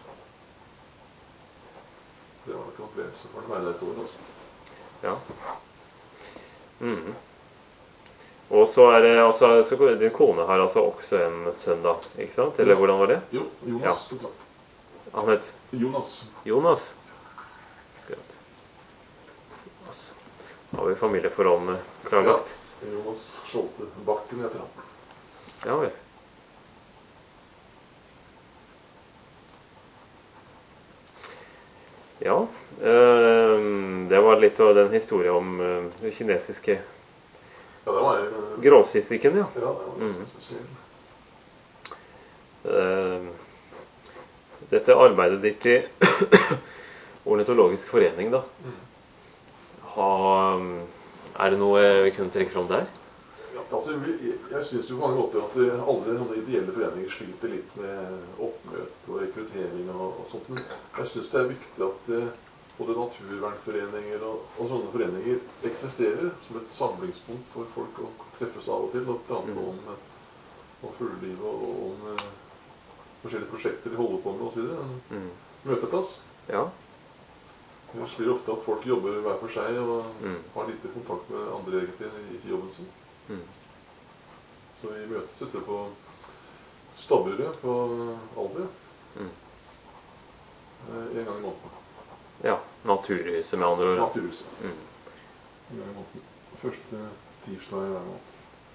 Det var nok en opplevelse for meg der et år, altså. ja. Mhm. Og så er det, altså, så din kone har altså også en sønn da, ikke sant? Eller hvordan var det? Jo, Jonas. Ja. Han het Jonas. Jonas. Akkurat. Jonas. Da har vi familieforholdene klarlagt. Jonas Scholte Bakken heter han. Ja vel. Ja, eh, det var litt av den historien om eh, det kinesiske Ja, det var en Grovsistikken, ja. Ja, det var Mm. spesielt. Eh, Dette arbeidet ditt i Ornitologisk forening, da. Mm. Ha, er det noe vi kunne trekke fram der? Ja, altså, vi, jeg jeg synes jo på mange måter at eh, alle sånne ideelle foreninger sliter litt med oppmøte og rekruttering og, og sånt. Men jeg synes det er viktig at eh, både naturvernforeninger og, og sånne foreninger eksisterer som et samlingspunkt for folk å treffes av og til og prate Mm. om, eh, om fuglelivet og og om eh, forskjellige prosjekter de holder på med og så videre. En Mm. møteplass. Ja. Jeg ser ofte at folk jobber hver for seg og Mm. har lite kontakt med andre egentlig i jobben sin. Mm. Så vi møtes ute på Stabburet på Albi Mm. eh, en gang i måneden. Ja. Naturhuset, med andre ord. Naturhuset. Mm. En gang i måneden. Første tirsdag i hver måned.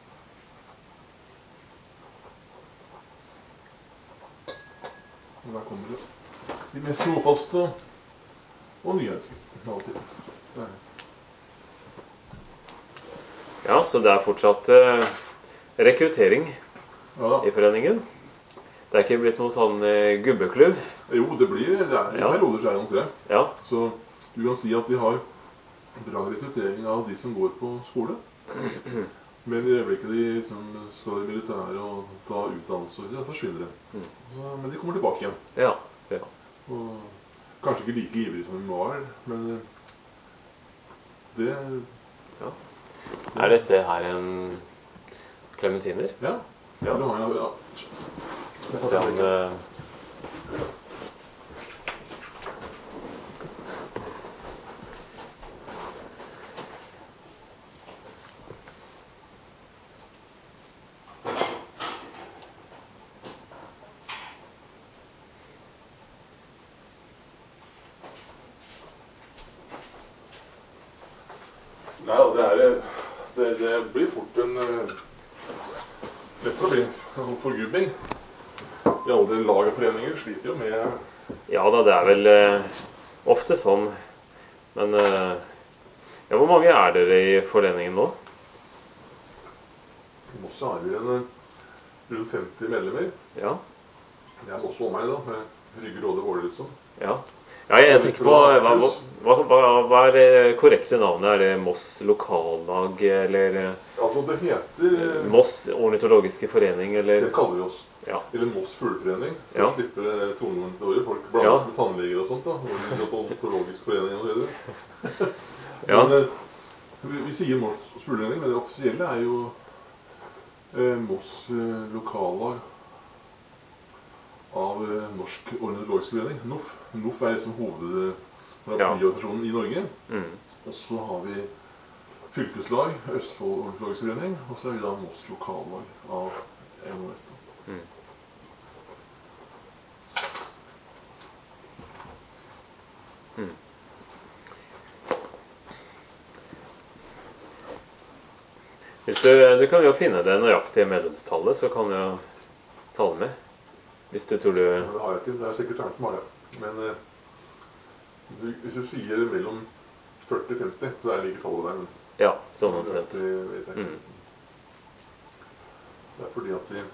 Og der kommer det de mest trofaste og nyhetske av og til. Det er Ja, så det er fortsatt eh, rekruttering Ja da. i foreningen. Det er ikke blitt noen sånn eh, gubbeklubb. Jo, det blir det. Er, I Ja. perioder så er det nok det. Ja. Så du kan si at vi har bra rekruttering av de som går på skole. Men i øyeblikket de som skal i militæret og ta utdannelse, da forsvinner det. Mm. Så, men de kommer tilbake igjen. Ja. Ja. Og kanskje ikke like ivrige som de var, men eh, det Ja. Er dette her en klementiner? Ja. Ja. Det har jeg, ja. Christian, eh, Nei, det, er, det, det blir fort en eh, lett å bli en forgubbing. I alle lag og foreninger sliter jo med ja da, det er vel eh, ofte sånn. Men eh, ja, hvor mange er dere i foreningen nå? I Moss har vi en eh, rundt femti medlemmer. Ja. Det er Moss og meg, da, med Rygge, Råde, Våler, liksom. Ja. Ja, jeg tenker på hva, hva, hva, hva er det korrekte navnet? Er det Moss lokallag, eller eh, Altså, det heter eh, Moss ornitologiske forening, eller? Det kaller vi oss. Ja. Eller Moss fugleforening. For Ja. å slippe tungvint til året. Folk blander Ja. seg med tannleger og sånt, da. Ornitologisk forening og så videre. Ja. Men eh, vi, vi sier Moss fugleforening, men det offisielle er jo eh, Moss eh, lokallag av eh, Norsk ornitologisk forening, N O F. N O F er liksom hovedorganisasjonen i Norge. Mm. Og så har vi fylkeslag, Østfold ornitologisk forening, og så er vi da Moss lokallag av N O F. Mm. Mm. Hvis du, du kan jo finne det nøyaktige medlemstallet, så kan du jo ta det med. Hvis du tror du... Men det har jeg ikke, det er sikkert Ernst Mare. Men eh, du, hvis du sier mellom førti og femti, så er det like tallet der. Men Ja, sånn omtrent. det vet jeg ikke. Mm. Det er fordi at vi,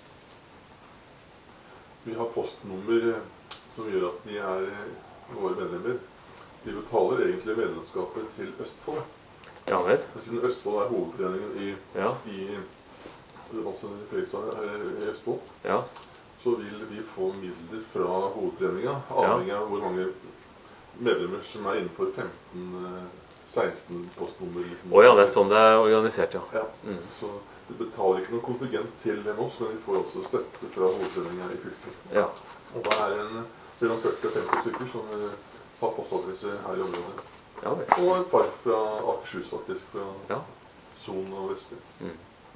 vi har postnummer eh, som gjør at de er eh, våre medlemmer. De betaler egentlig medlemskapet til Østfold. Ja vel. Men siden Østfold er hovedforeningen i, Ja, i, altså i Fredrikstad, her i Østfold, ja. så vil vi få midler fra hovedforeninga, avhengig av hvor mange medlemmer som er innenfor femten seksten postnummer. Liksom. Å ja, det er sånn det er organisert, ja. Ja, Mm. så vi betaler ikke noe kontingent til oss, men vi får også støtte fra hovedforeninga i fylket. Ja. Og da er det en, mellom førti og femti stykker som eh, har postadresse her i området. Ja vel. Og et par fra Akershus, faktisk, fra Ja. Son og Vestby. Mm.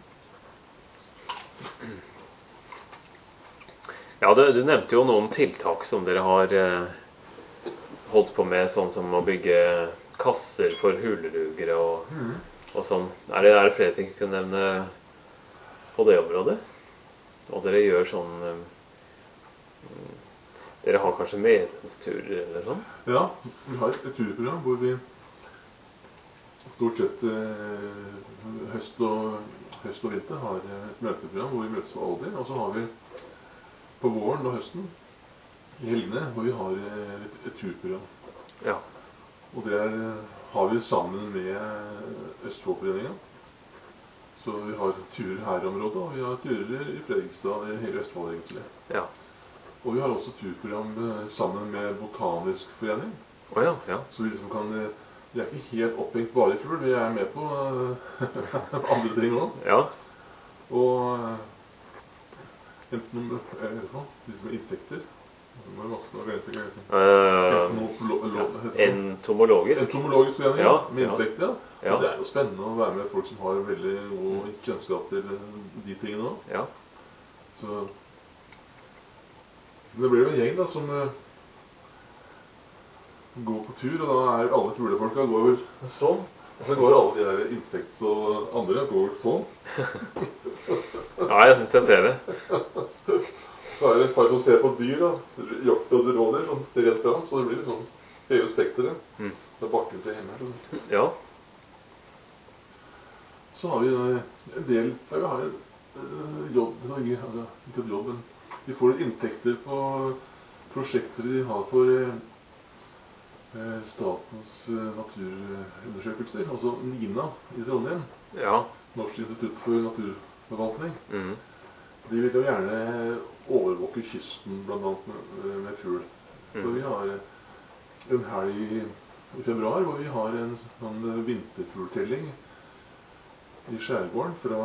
Ja, du, du nevnte jo noen tiltak som dere har eh, holdt på med, sånn som å bygge kasser for hulerugere og, og sånn. Er det, er det flere ting du kan nevne på det området? Og dere gjør sånn eh, Dere har kanskje medlemsturer eller sånn? Ja, vi har et turprogram hvor vi stort sett eh, høst, og, høst og vinter har et møteprogram hvor vi møtes på Aldi. Og så har vi på våren og høsten i helgene hvor vi har et, et turprogram. Ja. Og det er, har vi sammen med Østfoldforeningen. Så vi har turer her i området, og vi har turer i Fredrikstad, i hele Østfold egentlig. Ja. Og vi har også turprogram sammen med Botanisk forening. Å ja, ja. Så vi liksom kan, vi er ikke helt opphengt bare i fugl, vi er med på andre ting også. Ja. Og enten noe, liksom insekter. Uh, entomologisk. Entomologisk forening, ja, med insekter, ja. Ja. Og det er jo spennende å være med folk som har veldig god kjennskap til de tingene også. Ja. Så det blir jo en gjeng da som uh, går på tur, og da er alle fuglefolka går vel sånn. Og så går alle de der insekt og andre går sånn. Ja, jeg synes jeg ser det. Så er det et par som ser på dyr, da. Hjort og rådyr, sånn ser rett fram, så det blir liksom hele spekteret. Mm. Det er bakken til himmelen. Ja. Så har vi en del, ja, vi har en uh, jobb, altså ikke et jobb, men vi får inntekter på prosjekter vi har for uh, Statens uh, naturundersøkelser, altså NINA i Trondheim. Ja. Norsk institutt for naturforvaltning. Mm. De vil jo gjerne overvåke kysten, blant annet med, med fugl. Mm. Så vi har en helg i, i februar hvor vi har en sånn vinterfugltelling i skjærgården fra,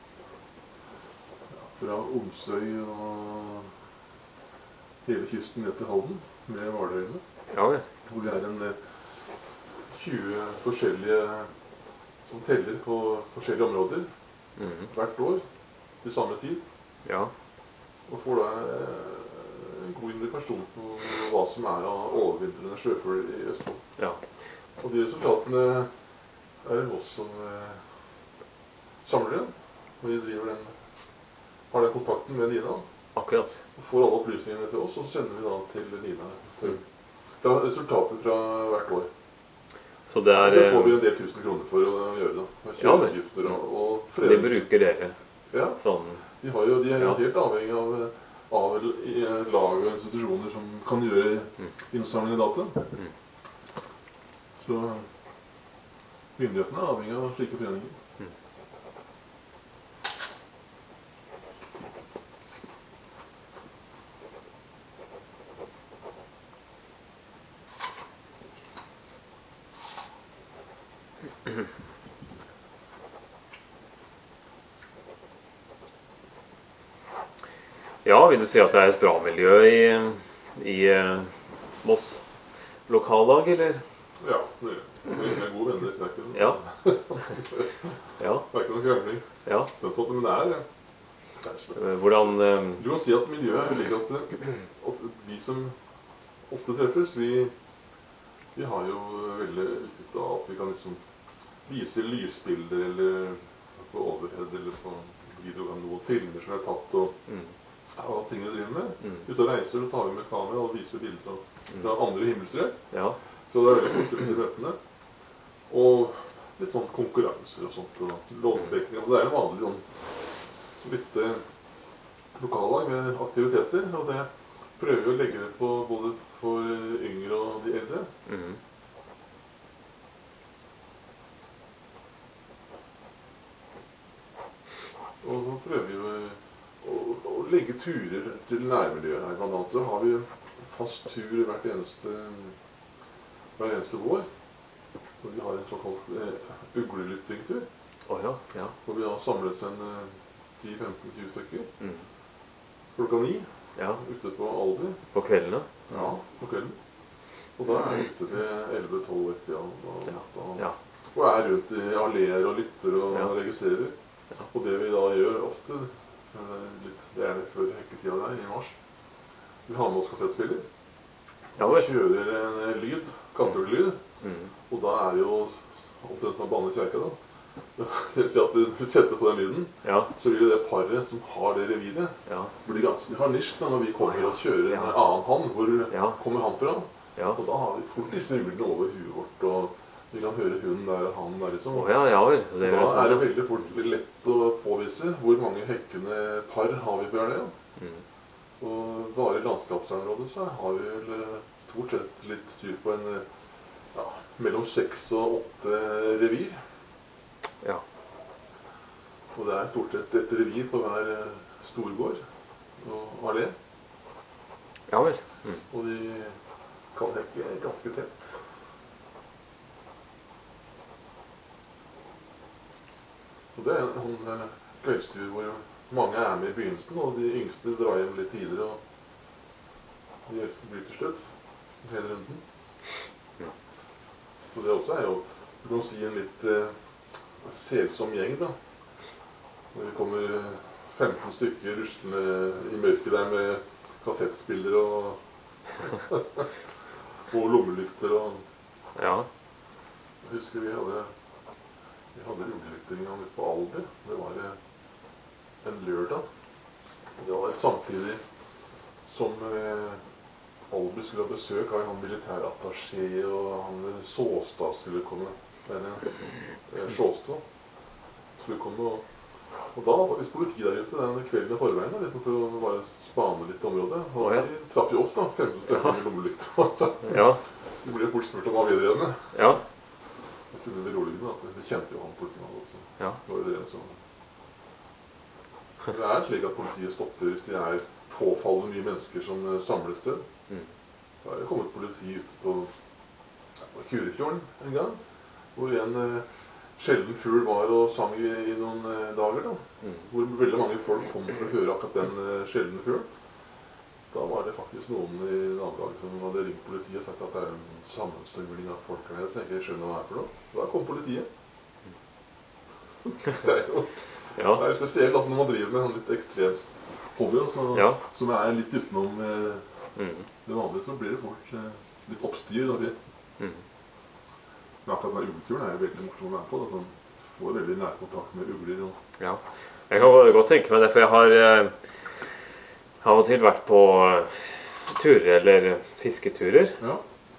ja, fra Omsøy og hele kysten ned til Halden med Hvaløyene. Ja, ja. Hvor vi er en tjue forskjellige som teller på forskjellige områder Mm. hvert år til samme tid. Ja. Og får da en god indikasjon på hva som er av overvintrende sjøfugl i Østfold. Ja. Og de resultatene er det oss som eh, samler dem. Og vi driver den, har den kontakten med Nina. Akkurat. Og får alle opplysningene til oss, og så sender vi da til Nina. Fra resultater fra hvert år. Så det er... Det får vi en del tusen kroner for å gjøre det. Ja, det. Og, og de bruker dere. Ja. Sånn. De, har jo, de er jo Ja. helt helt avhengig av, av lag og institusjoner som kan gjøre Mm. innsamling av data. Mm. Så myndighetene er avhengig av slike foreninger. Mm. Ja, vil du si at det er et bra miljø i, i uh, Moss lokallag, eller? Ja, det er, det er gode venner. Det er ikke noe, Ja. Ja. det er ikke noe krangling. Ja. Sånn, men det er, det er sånn. Hvordan... Um, Du kan si at miljøet er slik at, at vi som ofte treffes, vi, vi har jo veldig utbytte av at vi kan liksom vise lysbilder eller på overhead eller på video av noen filmer som er tatt og mm. av ting vi driver med. Mm. Ute og reiser og tar vi med kamera og viser bilder av, fra andre himmelstrøk. Ja. Så det er veldig koselig disse møtene. Og litt sånn konkurranser og sånt, og låndekning. Altså det er en vanlig sånn litt lokallag med aktiviteter, og det prøver vi å legge det på både for yngre og de eldre. Mm. Og så prøver vi jo å, å legge turer til nærmiljøet her. Blant annet så har vi fast tur hvert eneste, hver eneste vår. Og vi har en såkalt eh, uglelyttingtur. Å ja, ja. Hvor vi har samlet en eh, ti femten tjue stykker. Mm. Klokka ni. Ja. Ute på Albi. På kveldene? Ja, på kvelden. Og da er vi ute til elleve tolv ett igjen. Og, Ja. og, Ja. og er rundt i alleer og lytter og Ja. registrerer. Ja. Og det vi da gjør ofte, eh, litt, det er det før hekketida der, i mars, vi har med oss kassettspiller. Ja, Og vel. kjører en eh, lyd, kantuglyd, Mm. og da er det jo omtrent som å banne i kjerka da. Det vil si at du setter på den lyden, Ja. så vil jo det paret som har det reviret, Ja. bli ganske harnisk da når vi kommer og kjører Ja. en annen hann. Hvor Ja. kommer han fra? Ja. Og da har vi fort disse uglene over huet vårt, og Vi kan høre hunden der og han der, liksom. Å ja, ja vel. Det Da sånn, er det ja. veldig fort lett å påvise hvor mange hekkende par har vi på Ørnøya. Mm. Og bare i landskapsområdet så har vi vel eh, stort sett litt styr på en eh, ja, mellom seks og åtte revir. Ja. Og det er stort sett et revir på hver eh, storgård og allé. Ja vel. Mm. Og de kan hekke ganske tett. Og det er en sånn eh, kveldstur hvor mange er med i begynnelsen, og de yngste drar hjem litt tidligere, og de eldste blir til slutt, hele runden. Så det også er jo, du kan si, en litt eh, selsom gjeng, da. Når vi kommer eh, femten stykker ruslende i mørket der med kassettspiller og, og lommelykter og... Ja. Jeg husker vi hadde, vi hadde julelykter en gang ute på Albi. Det var eh, en lørdag. Det var samtidig som eh, Albi skulle ha besøk av en militærattaché, og han eh, Såstad skulle komme. Denne eh, Sjåstad skulle komme. Og, og da var faktisk politiet der ute den kvelden i forveien, da, liksom for å bare spane litt området. Og Å, ja. de traff jo oss, da. femten stykker med lommelykter. Ja. Vi ble fort spurt om hva vi drev med. Ja. Jeg kunne beroligende at vi kjente jo han politimannen også. Ja. Det var jo det som... Det er slik at politiet stopper hvis de er påfallende mye mennesker som eh, samles til. Mm. Da er det kommet politi ute på, ja, på Kurefjorden en gang, hvor en eh, sjelden fugl var og sang i, i noen eh, dager, da. Mm. Hvor veldig mange folk kom for å høre akkurat den eh, sjeldne fuglen. Da var det faktisk noen i nabolaget som hadde ringt politiet og sagt at det er en sammenstøvling av folk her nede, så jeg ikke skjønner hva det er for noe. Da kom politiet. Det er jo Ja. det er jo spesielt altså, når man driver med en litt ekstremt hobby, altså, Ja. som er litt utenom eh, Mm. det vanlige, så blir det fort eh, litt oppstyr. Da vi, Mm. men akkurat den ugleturen er jo veldig morsom å være på. Da, sånn, får veldig nærkontakt med ugler. Og, Ja. Jeg kan godt tenke meg det, for jeg har eh, av og til vært på eh, turer eller fisketurer ja,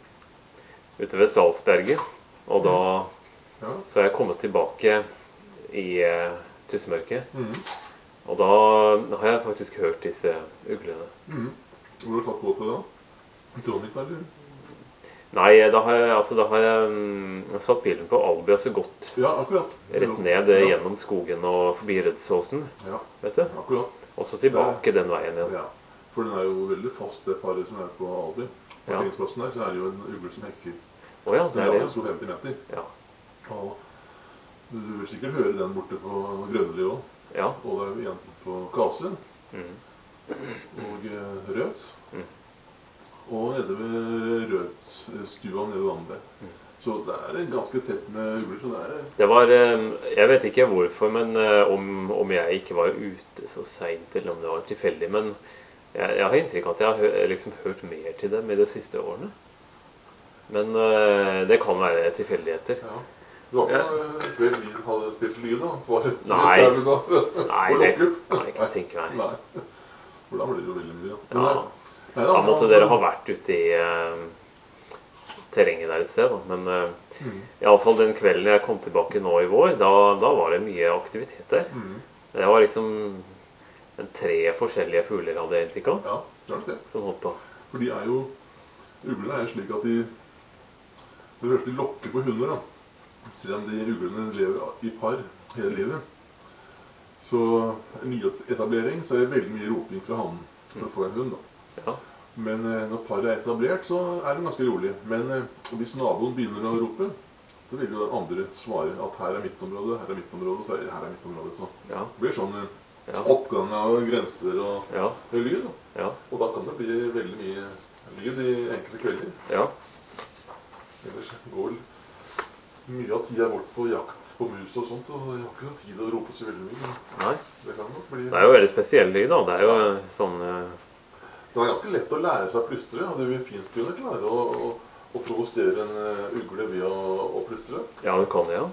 ute ved Stalsberget. Og da ja. så er jeg kommet tilbake i eh, tussmørket. Mhm. Og da har jeg faktisk hørt disse uglene. Mhm. Hvor har du tatt båt til da? Trondheim, eller? Nei, da har jeg, altså, da har jeg mm, satt bilen på Albi, altså gått Ja, akkurat. rett ned ja. eh, gjennom skogen og forbi Rødsåsen, Ja, vet du. akkurat. Og så tilbake den veien igjen. Ja, for den er jo veldig fast, det paret som er på Albi. På Ja. parkeringsplassen der, så er det jo en ugle som hekker. Å ja, det Den er det. er sto femti meter. Ja. Og du vil sikkert høre den borte på Grønli også. Ja. Og det er jo en på Kase Mm. og eh, Røds. Mm. Og nede ved Rødstua nede ved vannet der. Mm. Så det er ganske tett med ugler, så det er... Det var, eh, jeg vet ikke hvorfor, men eh, om, om jeg ikke var ute så sent, eller om det var tilfeldig, men jeg, jeg har inntrykk av at jeg har hø liksom hørt mer til dem i de siste årene. Men eh, det kan være tilfeldigheter. Ja. Det var ikke noe før vi hadde spilt lyd, da. Svaret. Nei. Nei, da. Nei, Og det lokket. kan jeg ikke tenke meg. Nei. For da blir det jo veldig mye. Ja. nei, nei, Da måtte dere ha vært ute i eh, terrenget der et sted, da. Men eh, Mm. i alle fall den kvelden jeg kom tilbake nå i vår, da, da var det mye aktivitet der. Mm. Det var liksom en tre forskjellige fugler hadde jeg inntrykk av, Ja, det er det. som holdt på. For de er jo... Uglene er jo slik at de... Det første de lokker på hunder, da. Selv om de uglene lever i par hele livet. Så nyetablering, så er det veldig mye roping fra hannen for å få en hund, da. Ja. Men eh, når paret er etablert, så er det ganske rolig. Men eh, hvis naboen begynner å rope, så vil jo den andre svare at her er mitt område, her er mitt område, og så er det her er mitt område. Så Ja. det blir sånn eh, Ja. oppgang av grenser og Ja. og lyd. Da. Ja. Og da kan det bli veldig mye lyd i enkelte kvelder. Ja. Ellers går mye av tida bort på jakt på mus og sånt, og jeg har ikke noe tid å rope så veldig mye. Men Nei. det kan nok bli... Det er jo veldig spesiell lyd, da. Det er jo eh, sånn eh, Det er ganske lett å lære seg å plystre, og du vil fint kunne klare å, å, å provosere en eh, ugle ved å, å plystre. Ja, du kan det, ja.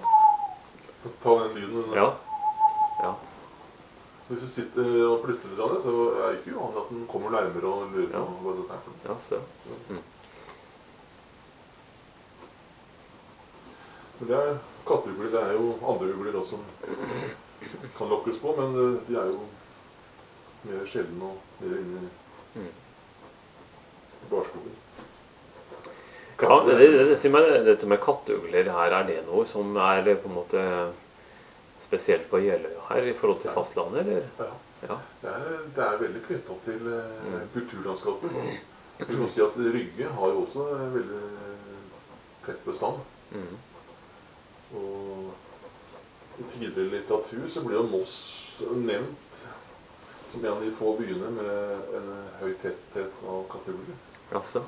Ta den lyden. Ja. Ja. Hvis du sitter og plystrer litt, så er det ikke uvanlig at den kommer nærmere og lurer på Ja. hva det er for noe. Ja, så. Mm. Men det er katteugler. Det er jo andre ugler også som kan lokkes på, men de er jo mer sjeldne og mer inne i barskogen. Ja, det, det, det, si meg, dette med katteugler her, er det noe som er på en måte spesielt på Jeløya her i forhold til fastlandet, eller? Ja. Ja. Det, er, det er veldig knyttet til eh, kulturlandskapet. Du kan si at Rygge har jo også en veldig tett bestand. Mm. Og i tidligere litteratur så blir jo Moss nevnt som en av de få byene med en høy tetthet av katteugler. Jaså.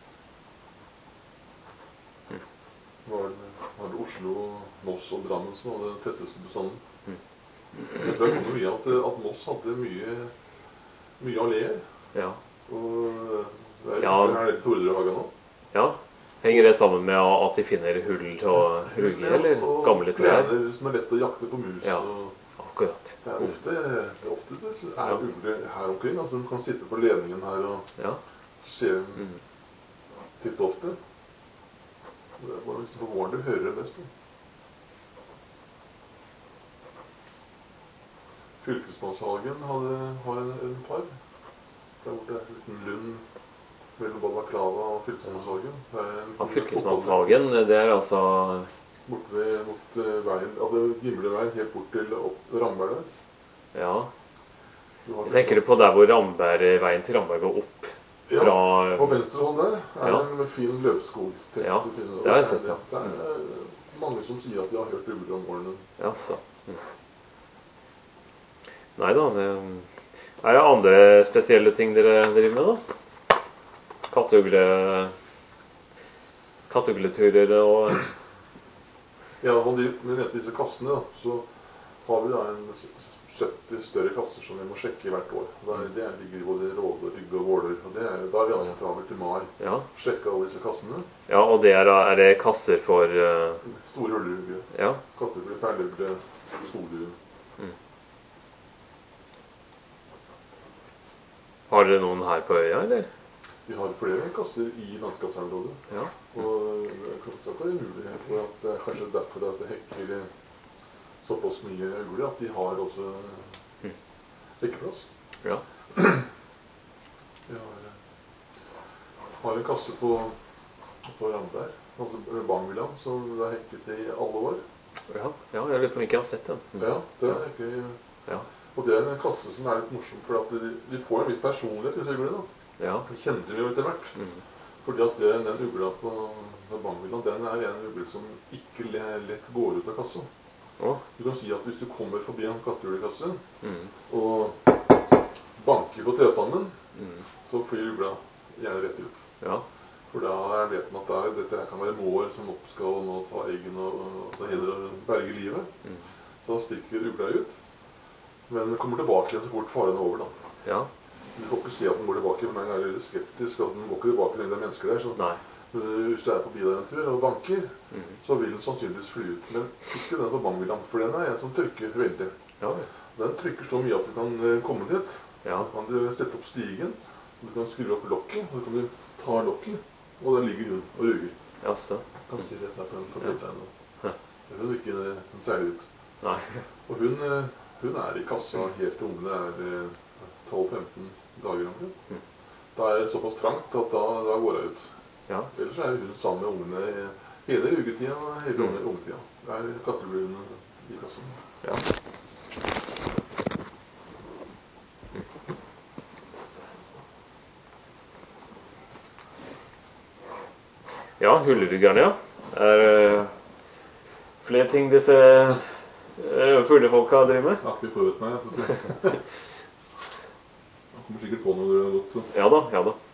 Var det, var det Oslo, Moss og Drammen som hadde den tetteste bestanden. Jeg tror det kommer mye av at, at Moss hadde mye, mye alleer. Ja. Og det er, Ja. er det Tordrehagen nå. Ja. Henger det sammen med at de finner hull til å rugge, eller og gamle trær? plener som er lett å jakte på mus. Ja. Og Akkurat. det er ofte, det er ofte det er Ja. ugler her omkring. Altså, du kan sitte på ledningen her og Ja. se Mm. titt ofte. Det er bare liksom på våren du hører det best. Da. Fylkesmannshagen hadde, har en, en par. Der borte er en liten lund mellom Balaklava og Fylkesmannshagen. Det er en- Ja, Fylkesmannshagen, det er altså Borte ved, mot eh, veien, altså Gimleveien helt bort til opp Ramberg der. Ja. Du har Jeg tenker på der hvor Ramberg, veien til Ramberg går opp Ja, fra på venstre hånd der er Ja. en fin løvskog. Tett Ja, og fin. det har jeg sett, ja. Det er eh, mange som sier at de har hørt ugler om morgenen. Jaså. Mm. Nei da, det er det andre spesielle ting dere driver med, da? Kattugle... Kattugleturer og Ja, og de, med dette disse kassene, da, så har vi da en sytti større kasser som vi må sjekke hvert år. Da er, det ligger i både Råde, Rygge og Våler. Og det er, da er vi altså travelt til mai. Ja, Sjekke alle disse kassene. ja og det er, er det kasser for uh, Store hullugler, Ja. kattugle, perlugle, storlue. Har dere noen her på øya, eller? Vi har flere kasser i landskapsområdet. Ja. Og det er ikke mulig for at det er kanskje derfor at det hekker såpass mye ugler at de har også hekkeplass. Ja. Vi har, har en kasse på, på Ramberg, altså Bangviland, som det har hekket i alle år. Ja, ja jeg lurer på om jeg ikke har sett den. Mm. Ja, det er ikke, Ja. og det er en kasse som er litt morsom, for at de, de får en viss personlighet, disse uglene. Ja. Vi kjenner dem jo etter hvert. Mm. Fordi at det, den ugla på, på Bangviland, den er en ugle som ikke le- lett går ut av kassa. Å. Du kan si at hvis du kommer forbi en katteuglekasse Mm. og banker på trestammen, Mm. så flyr ugla gjerne rett ut. Ja. For da vet man at det er, dette her kan være mår som opp skal nå ta eggene og, og ta heller å berge livet. Mm. Så da stikker ugla ut. Men den kommer tilbake igjen så fort faren er over, da. Ja. Du får ikke se at den går tilbake, for den er litt skeptisk at den går ikke tilbake til det er mennesker der. Så Nei. øh, hvis du er forbi der en tur og banker, Mm. så vil den sannsynligvis fly ut. Men ikke den på Bangviland, for den er en som trykker veldig. Ja. Den trykker så mye at du kan øh, komme dit. Ja. Så kan du sette opp stigen, du kan skru opp lokket, og så kan du ta lokket, og der ligger hun og ruger. Jaså. Jeg kan si det der på på Ja. bildet nå. Ja. Det høres ikke øh, særlig ut. Nei. Og hun, øh, hun er i kassa helt til ungene er øh, tolv femten dager omkring. Mm. Da er det såpass trangt at da, da går jeg ut. Ja. Ellers er hun sammen med ungene i hele rugetida og hele Mm. unge- ungetida. Det er katteglene i kassen. Ja. Ja, hullryggerne, ja. Er uh, flere ting disse uh, fuglefolka driver med? Jeg har ikke prøvd meg, så jeg kommer sikkert på noe du har gått til. Ja da, ja da.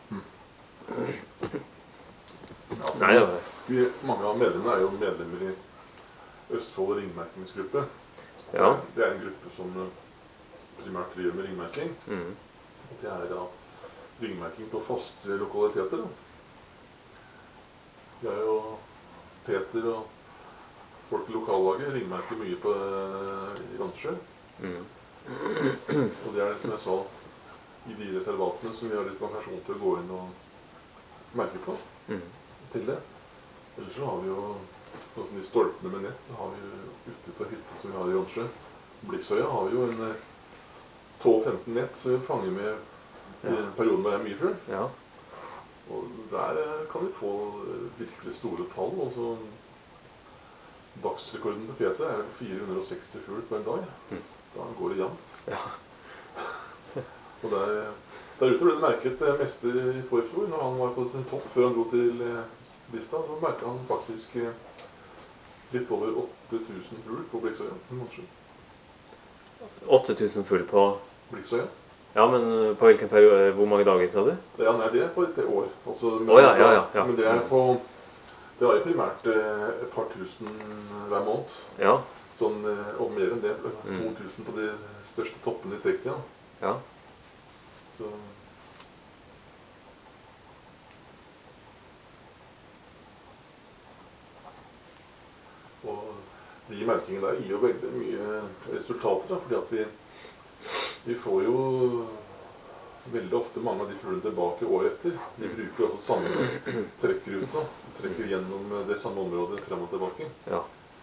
Ja, Nei, ja. vi, mange av medlemmene er jo medlemmer i Østfold ringmerkingsgruppe. Ja. Det er en gruppe som eh, primært driver med ringmerking. Mm. Det er da ringmerking på faste lokaliteter. Da. Jeg og Peter og folk i lokallaget ringmerker mye på, eh, i Randsjø. Mm. Og det er som jeg sa, i de reservatene som vi har dispensasjon til å gå inn og merke på Mm. til det. Ellers så har vi jo sånn som de stolpene med nett, så har vi jo ute på hytta som vi har i Rådsjø. Bliksøya har vi jo en tolv femten nett som vi fanger med i Ja. en periode hvor det er mye fugl. Ja. Og der eh, kan vi få eh, virkelig store tall. Altså, dagsrekorden til Peter er vel fire hundre og seksti fugl på en dag. Mm. Da går det jevnt. Ja. Og der, der ute ble det merket eh, mester i forfjor. Når han var på topp før han dro til eh, Lista, så merket han faktisk eh, litt over åtte tusen fugl på Bliksøya. åtte tusen fugl på Bliksøya. Ja, men på hvilken periode? Hvor mange dager, sa du? Ja, nei, det er på et år. Altså, men, Å, ja, ja, ja, ja. men det er på Det var jo primært eh, et par tusen hver måned. Ja. Sånn, eh, og mer enn det. Mm. to tusen på de største toppene i trekktida. Ja. Så Og de merkingene der gir jo veldig mye resultater, da, fordi at vi, vi får jo veldig ofte mange av de fuglene tilbake året etter. De bruker også samme trekkruta. Trekker gjennom det samme området frem og tilbake. Ja.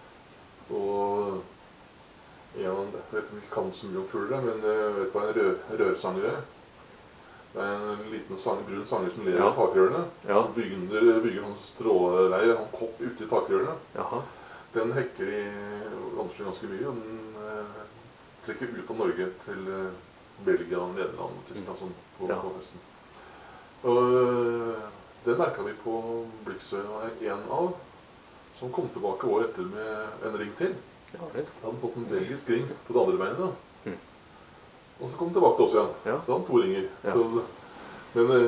Og en av, jeg vet ikke om vi kan så mye om fugler, men jeg vet hva en rør, rørsanger er. Det er en liten sang, brun sanger som lever Ja. i takrørene. Ja. Som bygger, bygger en stråleir, en kopp ute i takrørene. Jaha. Den hekker i Åndensjø ganske mye, og den eh, trekker ut av Norge til eh, Belgia, Nederland og Tyskland sånn på, Ja. på høsten. Og eh, det merket vi på Bliksøya en av, som kom tilbake året etter med en ring til. Ja vel. Da hadde han fått en belgisk ring på det andre beinet. Da. Mm. Og så kom han tilbake til oss igjen. Ja. Så hadde han to ringer. Ja. Så, men eh,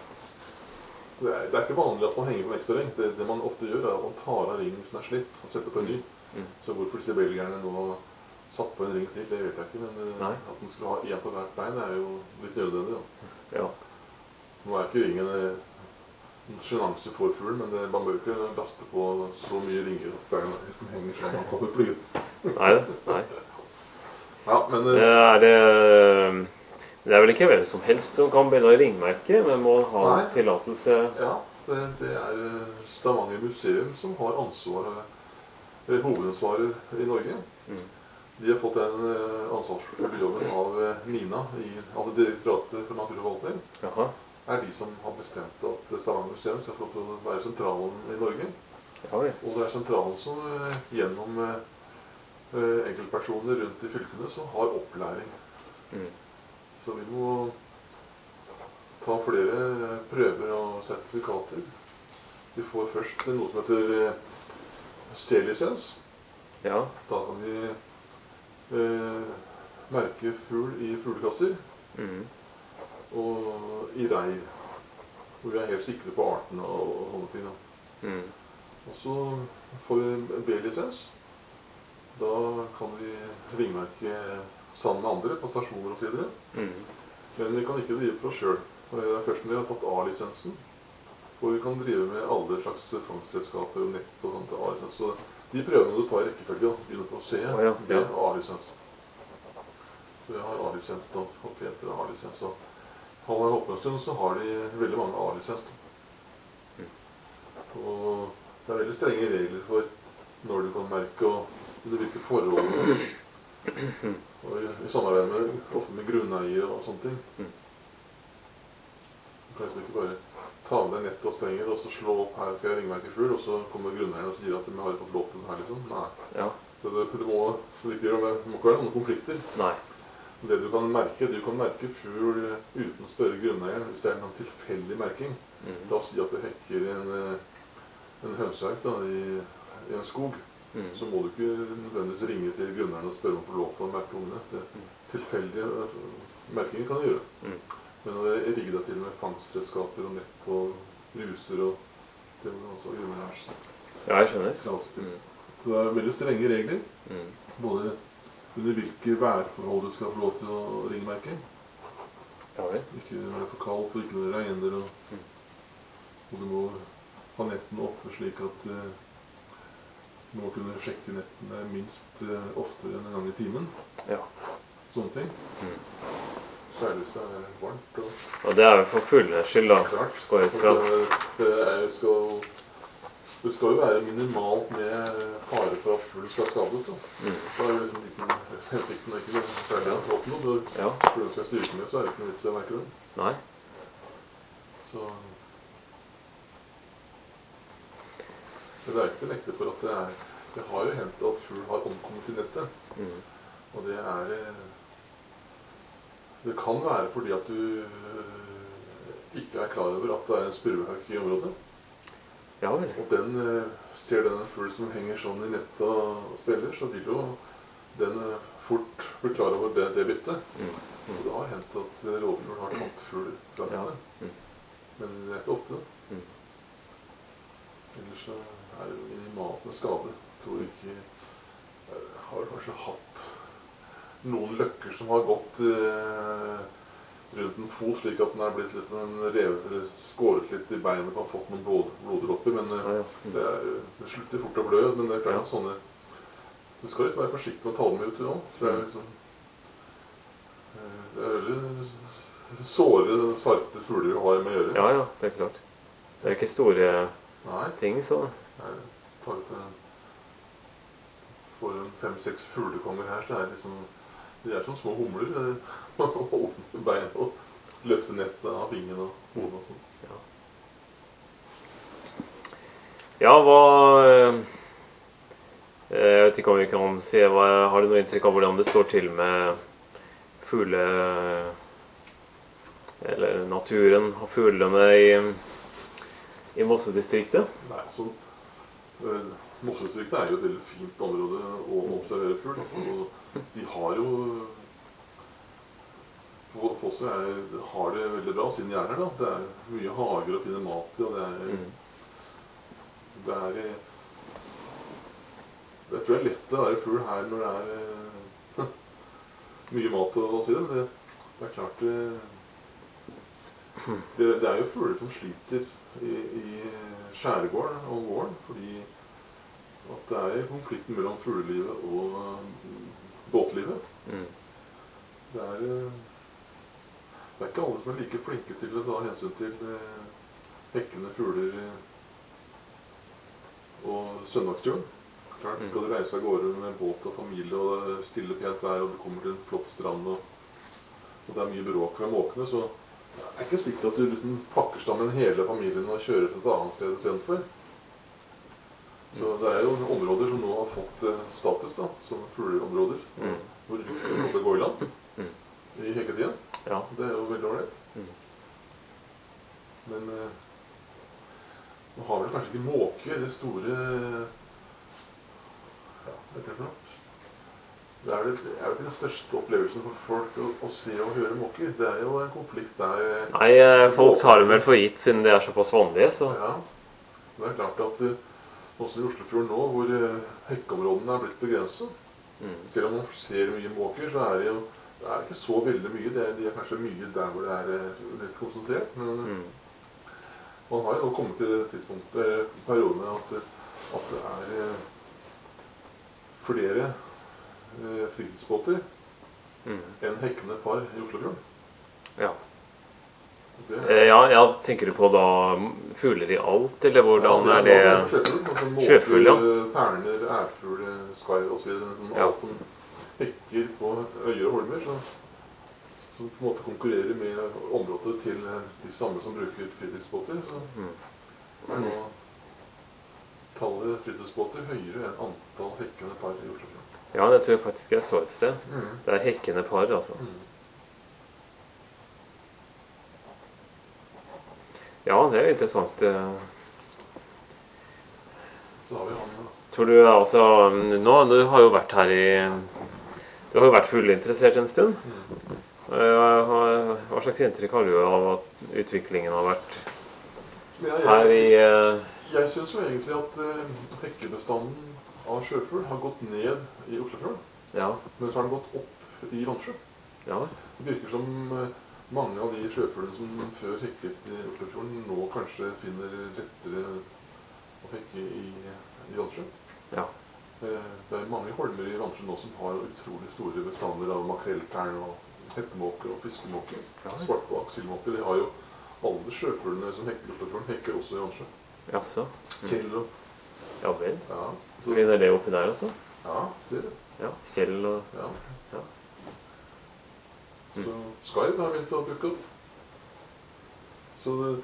det er, det er ikke vanlig at man henger på en ekstra ring. Det, det man ofte gjør, er at man tar av ringen hvis den er slitt, og setter på en ny. Mm. Så hvorfor disse belgierne nå har satt på en ring til, det vet jeg ikke. Men eh, Nei. at den skulle ha én på hvert bein, er jo litt nødvendig. Da. Ja. Nå er ikke ringen eh, en sjenanse for fugl, men det, man bør ikke laste på så mye ringer på beina hvis den henger sånn at man får flyet. Nei, nei. Ja, men Det eh, er det Det er vel ikke hvem som helst som kan begynne å ringmerke, men må ha Nei. tillatelse. ja, det, det er eh, Stavanger museum som har ansvaret, eh, hovedansvaret i Norge. Mm. De har fått den eh, ansvarsfulle jobben av eh, NINA, i, av det Direktoratet for naturforvaltning. Jaha. Er de som har bestemt at Stavanger museum skal få lov til å være sentralen i Norge. Ja vel. Og det er sentralen som eh, gjennom eh, eh, enkeltpersoner rundt i fylkene som har opplæring. Mm. Så vi må ta flere eh, prøver og sertifikater. Vi får først noe som heter eh, C-lisens. Ja. Da kan vi eh, merke fugl i fuglekasser Mm. og i reir, hvor vi er helt sikre på arten og, og sånne ting. Da. Mm. Og så får vi B-lisens. Da kan vi ringmerke sammen med andre på stasjoner osv. Mm. Men vi kan ikke drive for oss sjøl. Det er først når vi har tatt A-lisensen, hvor vi kan drive med alle slags fangstredskaper og nett og sånt til A-lisens. Så de prøvene du tar i rekkefølge, da, begynner på C, Å, ja, B ja. og A-lisens. Så jeg har A-lisens da, og Peter har A-lisens. Og har man holdt på en stund, så har de veldig mange A-lisens. da. Og det er veldig strenge regler for når du kan merke og under hvilke forhold. Og i, i samarbeid med, ofte med grunneier og sånne ting. Mm. Du kan liksom ikke bare ta med deg nett og stenger og så slå opp her skal jeg ringmerke fugl, og så kommer grunneieren og sier at de har fått lov til den her, liksom. Nei. Ja. Så det, det, må, så det, ikke, det må ikke være noen konflikter. Nei. Det du kan merke, du kan merke fugl uten å spørre grunneieren hvis det er en tilfeldig merking. Mm. La oss si at du hekker en, en hønsehauk da, i, i en skog. Mm. Så må du ikke nødvendigvis ringe til grunneieren og spørre om å få lov til å merke ungene. Det tilfeldige øh, merkinger kan du gjøre. Mm. Men å rigge deg til med fangstredskaper og nett og ruser og det må også grunneierens Ja, jeg skjønner. tillatelse til. Mm. Så det er veldig strenge regler. Mm. Både under hvilke værforhold du skal få lov til å ringmerke. Ja vel. Ikke når det er for kaldt og ikke når det regner. Og, Mm. og du må ha nettene oppe slik at uh, du må kunne sjekke nettene minst uh, oftere enn en gang i timen. Ja. Sånne ting. Mm. Særlig hvis det er varmt. Og Og det er jo for fuglenes skyld, da. klart. Går ut fra. Det, det er, skal det skal jo være minimalt med fare for at fuglen skal skades. Da. Mm. Da er jo liksom liten, hensikten er ikke ferdig å oppnå. Når Ja. fuglen skal styrke med, så er det ikke noe vits i å merke den. Nei. Så Men det er ikke nekte for at det er Det har jo hendt at fugl har omkommet i nettet. Mm. Og det er Det kan være fordi at du øh, ikke er klar over at det er en spurvehauk i området. Ja vel. Og den øh, ser den en fugl som henger sånn i nettet og spiller, så vil jo den øh, fort bli klar over det, det byttet. Mm. Mm. Og det har hendt at øh, rovfugl har tatt fugl fra Ja. nettet. Mm. Men det er ikke ofte. Mm. Ellers så er det minimalt med skade. Jeg tror ikke Jeg har kanskje hatt noen løkker som har gått eh, rundt en fot, slik at den er blitt litt sånn revet eller skåret litt i beinet og fått noen blod, bloddråper. Men eh, Ja, ja. Mm. det, er, det slutter fort å blø. Men det er klart Ja. at sånne Du skal liksom være forsiktig med å ta dem ut nå. Det er Mm. liksom eh, Det er veldig såre, sarte fugler vi har med å gjøre. Ja, ja, det er klart. Det er ikke store Nei. ting, så Jeg tar ut en For en fem-seks fuglekonger her, så er det liksom De er som små humler. Man holder med bein og løfte nettet av vingen og hodet og sånn. ja. Ja, hva eh, Jeg vet ikke om vi kan si hva, Har du noe inntrykk av hvordan det står til med fugle... Eller naturen og fuglene i, i Mossedistriktet? Nei, sånn eh, Mossedistriktet er jo et veldig fint område å observere fugl. Og de har jo På Fosset er, har det veldig bra siden jeg er her. Da. Det er mye hager å finne mat i, og det er Mm. Det er Jeg tror det er lett å være fugl her når det er eh, mye mat og så videre, men det, det er klart det, det, det er jo fugler som sliter i, i skjærgården om våren, fordi at det er konflikten mellom fuglelivet og eh, båtlivet. Mm. Det er, eh, det er ikke alle som er like flinke til å ta hensyn til eh, hekkende fugler eh, og søndagsturen. Klart, Mm. skal du reise av gårde med båt og familie og det er stille pent vær og du kommer til en flott strand og, og det er mye bråk fra måkene, så det er ikke sikkert at du liksom pakker sammen hele familien og kjører til et annet sted istedenfor. Så det er jo områder som nå har fått eh, status da, som fugleområder, Mm. hvor det går i land Mm. i hekketiden. Ja. Det er jo veldig ålreit. Mm. Men eh, nå har vel kanskje ikke måke det store Ja, hva er det for noe? Det er, det, det er jo ikke den største opplevelsen for folk å, å se og høre måker. Det er jo en konflikt der eh, Nei, eh, folk tar dem vel for gitt siden de er såpass vanlige, så Ja. Det er klart at eh, også i Oslofjorden nå, hvor eh, hekkeområdene er blitt begrenset, mm. selv om man ser mye måker, så er det jo det er ikke så veldig mye. Det er, de er kanskje mye der hvor det er eh, litt konsentrert. Men Mm. man har jo nå kommet til det tidspunktet, eller perioden, at, at det er eh, flere eh, fritidsbåter Mm. enn hekkende par i Oslofjorden. Ja. Det, Eh, ja, ja, tenker du på da fugler i alt, eller hvordan ja, er det? er sjøfugl. Altså måker, Sjøfugl, ja. terner, ærfugl, skarv osv. Sånn, Ja. alt som hekker på øyer og holmer, så, som på en måte konkurrerer med området til eh, de samme som bruker fritidsbåter. Så Mm. er nå tallet fritidsbåter høyere enn antall hekkende par i Oslofjorden. Ja, det tror jeg faktisk jeg så et sted. Mm. Det er hekkende par, altså. Mm. Ja, det er jo interessant. eh. Så har vi han Tror du altså Nå, du har jo vært her i Du har jo vært fugleinteressert en stund. mm. Eh, Hva hva slags inntrykk har du av at utviklingen har vært Ja, her jeg, i eh, jeg syns jo egentlig at eh, hekkebestanden av sjøfugl har gått ned i Oslofjorden, Ja. men så har den gått opp i Vannsjø. Ja. Det virker som eh, mange av de sjøfuglene som før hekket i Oslofjorden, nå kanskje finner lettere å hekke i, i Vannsjø. Ja. Eh, Det er mange holmer i Vannsjø nå som har utrolig store bestander av makrelltern og hettemåker og fiskemåker. Ja. Svartbak, sildmåker. De har jo alle sjøfuglene som hekker i Oslofjorden, hekker også i Vannsjø. Jaså. Mm. Kell og Ja vel. Ja, Så vinner det oppi der også? Ja, det er det. Ja, Kjell og... Ja. Ja. Så skarv har begynt å dukke opp. Så det...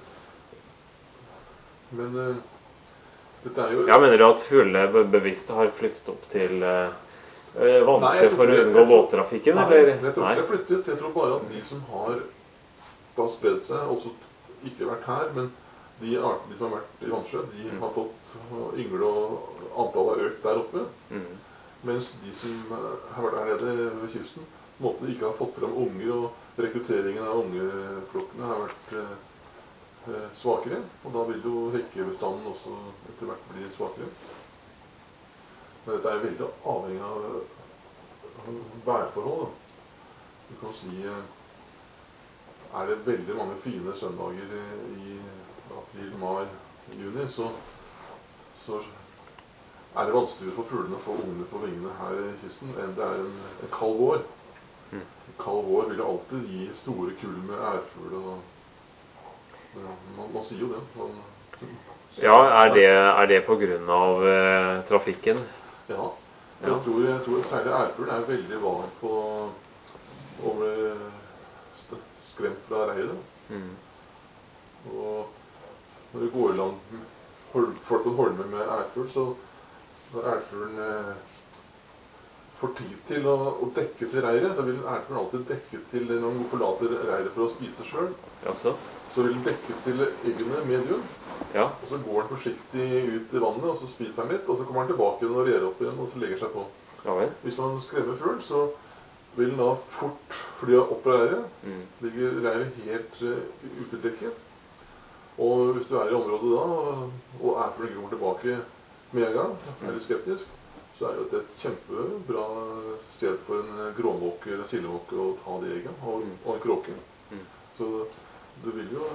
Men uh, dette er jo... Ja, mener du at fuglene bevisst har flyttet opp til uh, vannføre for å unngå båttrafikken? Nei, eller? jeg tror ikke det er flyttet. Jeg tror bare at de som har da spredd seg, også ikke vært her, men de artene som har vært i vannsjø, de mm. har fått yngle, og antallet har økt der oppe. Mm. Mens de som har vært her nede ved kysten, måten de ikke har fått frem unger, og rekrutteringen av ungeflokkene har vært eh, svakere. Og da vil jo hekkebestanden også etter hvert bli svakere. Men dette er veldig avhengig av værforhold. Da. Du kan si, er det veldig mange fine søndager i april, mai, juni, så, så er det vanskeligere for fuglene å få ungene på vingene her i kysten enn det er en, en kald vår. En kald vår vil jo alltid gi store kull med ærfugl, og ja, man, man sier jo det. Man, ja, er det, er det på grunn av eh, trafikken? Ja, jeg, ja. Tror, jeg tror særlig ærfugl er veldig var på å bli skremt fra reiret. Mm. Og når det går i land folk på Holme med ærfugl, så når ærfuglen eh, får tid til å, å dekke til reiret, så vil ærfuglen alltid dekke til når den forlater reiret for å spise selv. Ja, så. Så vil den dekke til eggene medium, ja. Og så går den forsiktig ut i vannet, og så spiser den litt, og så kommer den tilbake igjen og rer opp igjen, og så legger seg på. Ja, hvis man skremmer fugl, så vil den da fort fly opp på reiret, mm. ligger reiret helt uh, utedekket. Og hvis du er i området da, og ærfuglen ikke kommer tilbake med en gang, er litt skeptisk, så er det et kjempebra sted for en gråmåke eller sildemåke å ta de eggene, og, og en kråke. Mm. Så du vil jo,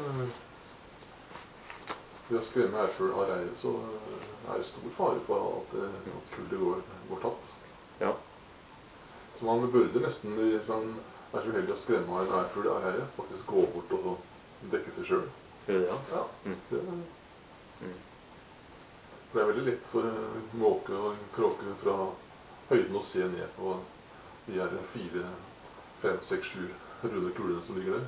ved å skremme ærfugl av reiret, så er det stor fare for at, at kullet går, går tapt. Ja. Så man burde nesten, hvis man er så heldig å skremme av en ærfugl av reiret, faktisk gå bort og dekke til selv. Ja. Ja, det er, mm. det er veldig lett for måke og kråke fra høyden å se ned på de her fire, fem, seks, sju runde kulene som ligger der.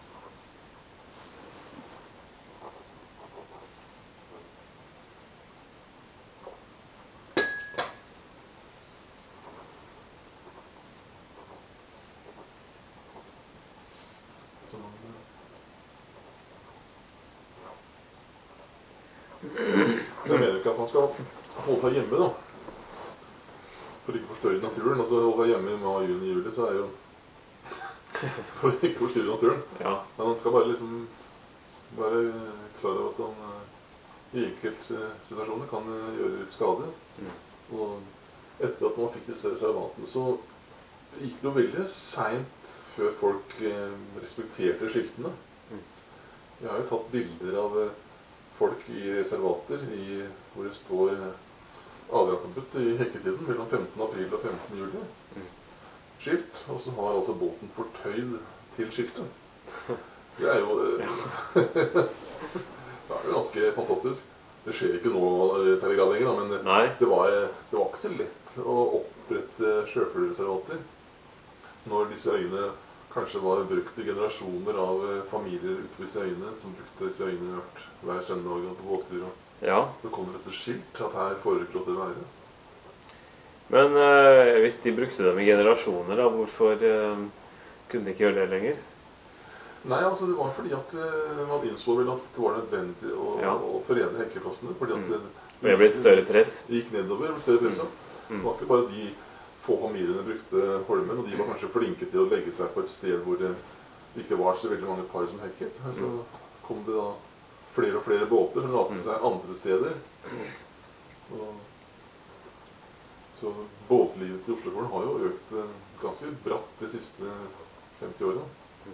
Jeg mener ikke at man skal holde seg hjemme da, for ikke å forstørre naturen. Altså holde seg hjemme i mai, juni, juli, så er jo for ikke å forstyrre naturen. Ja. Men man skal bare liksom være klar over at man i enkelte situasjoner kan gjøre ut skade. Mm. Og etter at man fikk disse reservatene, så gikk det jo veldig sent før folk respekterte skiltene. Mm. Jeg har jo tatt bilder av folk i reservater i, hvor det står adgangsforbudt i hekketiden mellom femtende april og femtende juli. Mm. Skilt, og så har altså båten fortøyd til skiltet. Det er jo det er jo ganske fantastisk. Det skjer ikke nå særlig grad lenger, men det var, det var ikke så lett å opprette sjøfuglreservater når disse øyene kanskje var brukt i generasjoner av familier ute ved disse øyene, som brukte disse øyene hvert, hver søndag på båttur. Ja. Så kom det et skilt at her foregår det være. Men øh, hvis de brukte dem i generasjoner, da, hvorfor øh, kunne de ikke gjøre det lenger? Nei, altså det var fordi at øh, man innså vel at det var nødvendig å, ja. å forene hekkeplassene. Fordi at mm. det, det ble et større press? Det gikk nedover, det ble større press. Mm. Det var ikke bare de få familiene brukte Holmen, og de var kanskje flinke til å legge seg på et sted hvor det ikke var så veldig mange par som hekket. Så kom det da flere og flere båter som laget seg andre steder. Og så båtlivet til Oslofjorden har jo økt ganske bratt de siste femti årene.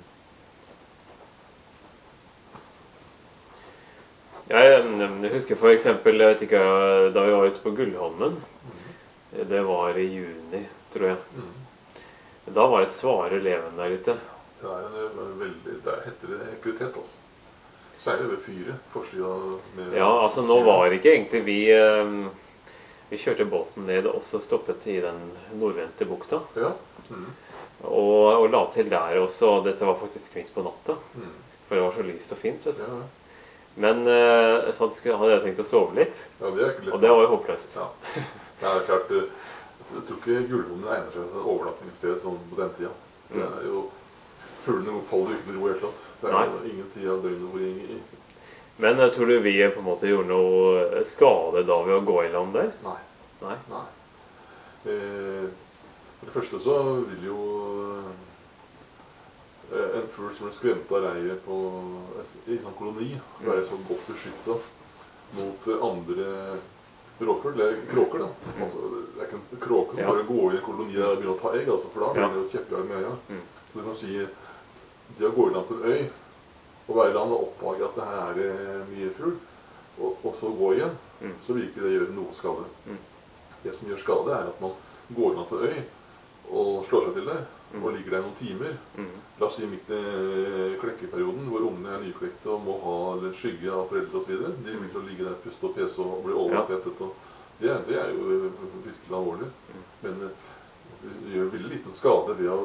Jeg husker for eksempel, jeg vet ikke, da vi var ute på Gullholmen, det var i juni, tror jeg. Mm. Da var et svare leven der ute. Det er en veldig, der heter det ekvitet, altså. Særlig ved fyret, forsida med... Ja, altså nå var ikke egentlig vi... vi kjørte båten ned og så stoppet i den nordvendte bukta. Ja. Mm. Og, og la til der også. Dette var faktisk midt på natta. Mm. For det var så lyst og fint. Vet du. Ja. Men uh, så hadde jeg tenkt å sove litt. Ja, det er ikke litt. Og det var jo håpløst. Ja. Det er klart, jeg tror ikke Gulholmen egner seg som overnattingssted sånn på den tida. Det er jo, fuglene faller jo ikke med ro helt tatt. Det er Nei. jo ingen tid av døgnet hvor ingen... Men jeg tror du vi på en måte gjorde noe skade da ved å gå i land der? Nei. Nei. Nei. Eh, for det første så vil jo eh, en fugl som er skremt av reiet på i en sånn koloni være så godt beskyttet mot andre råfugl, eller kråker da. Altså, det er ikke en kråke som Ja. bare går i en koloni der og begynner å ta egg, altså, for da blir Ja. det jo kjeppjag med øya. Mm. Så du kan si, det å gå i land på en øy, og være i land og oppdage at det her er det mye fugl, og, og så gå igjen, Mm. så vil ikke det gjøre noe skade. Mm. Det som gjør skade er at man går i land på en øy, og slår seg til det, Mm. og ligger der noen timer. Mm. La oss si midt i klekkeperioden, hvor ungene er nyklekte og må ha litt skygge av foreldre og så videre. De vil jo ligge der, puste og pese og bli overopphetet. Og det, det er jo virkelig alvorlig. Mm. Men eh, det gjør veldig liten skade ved å,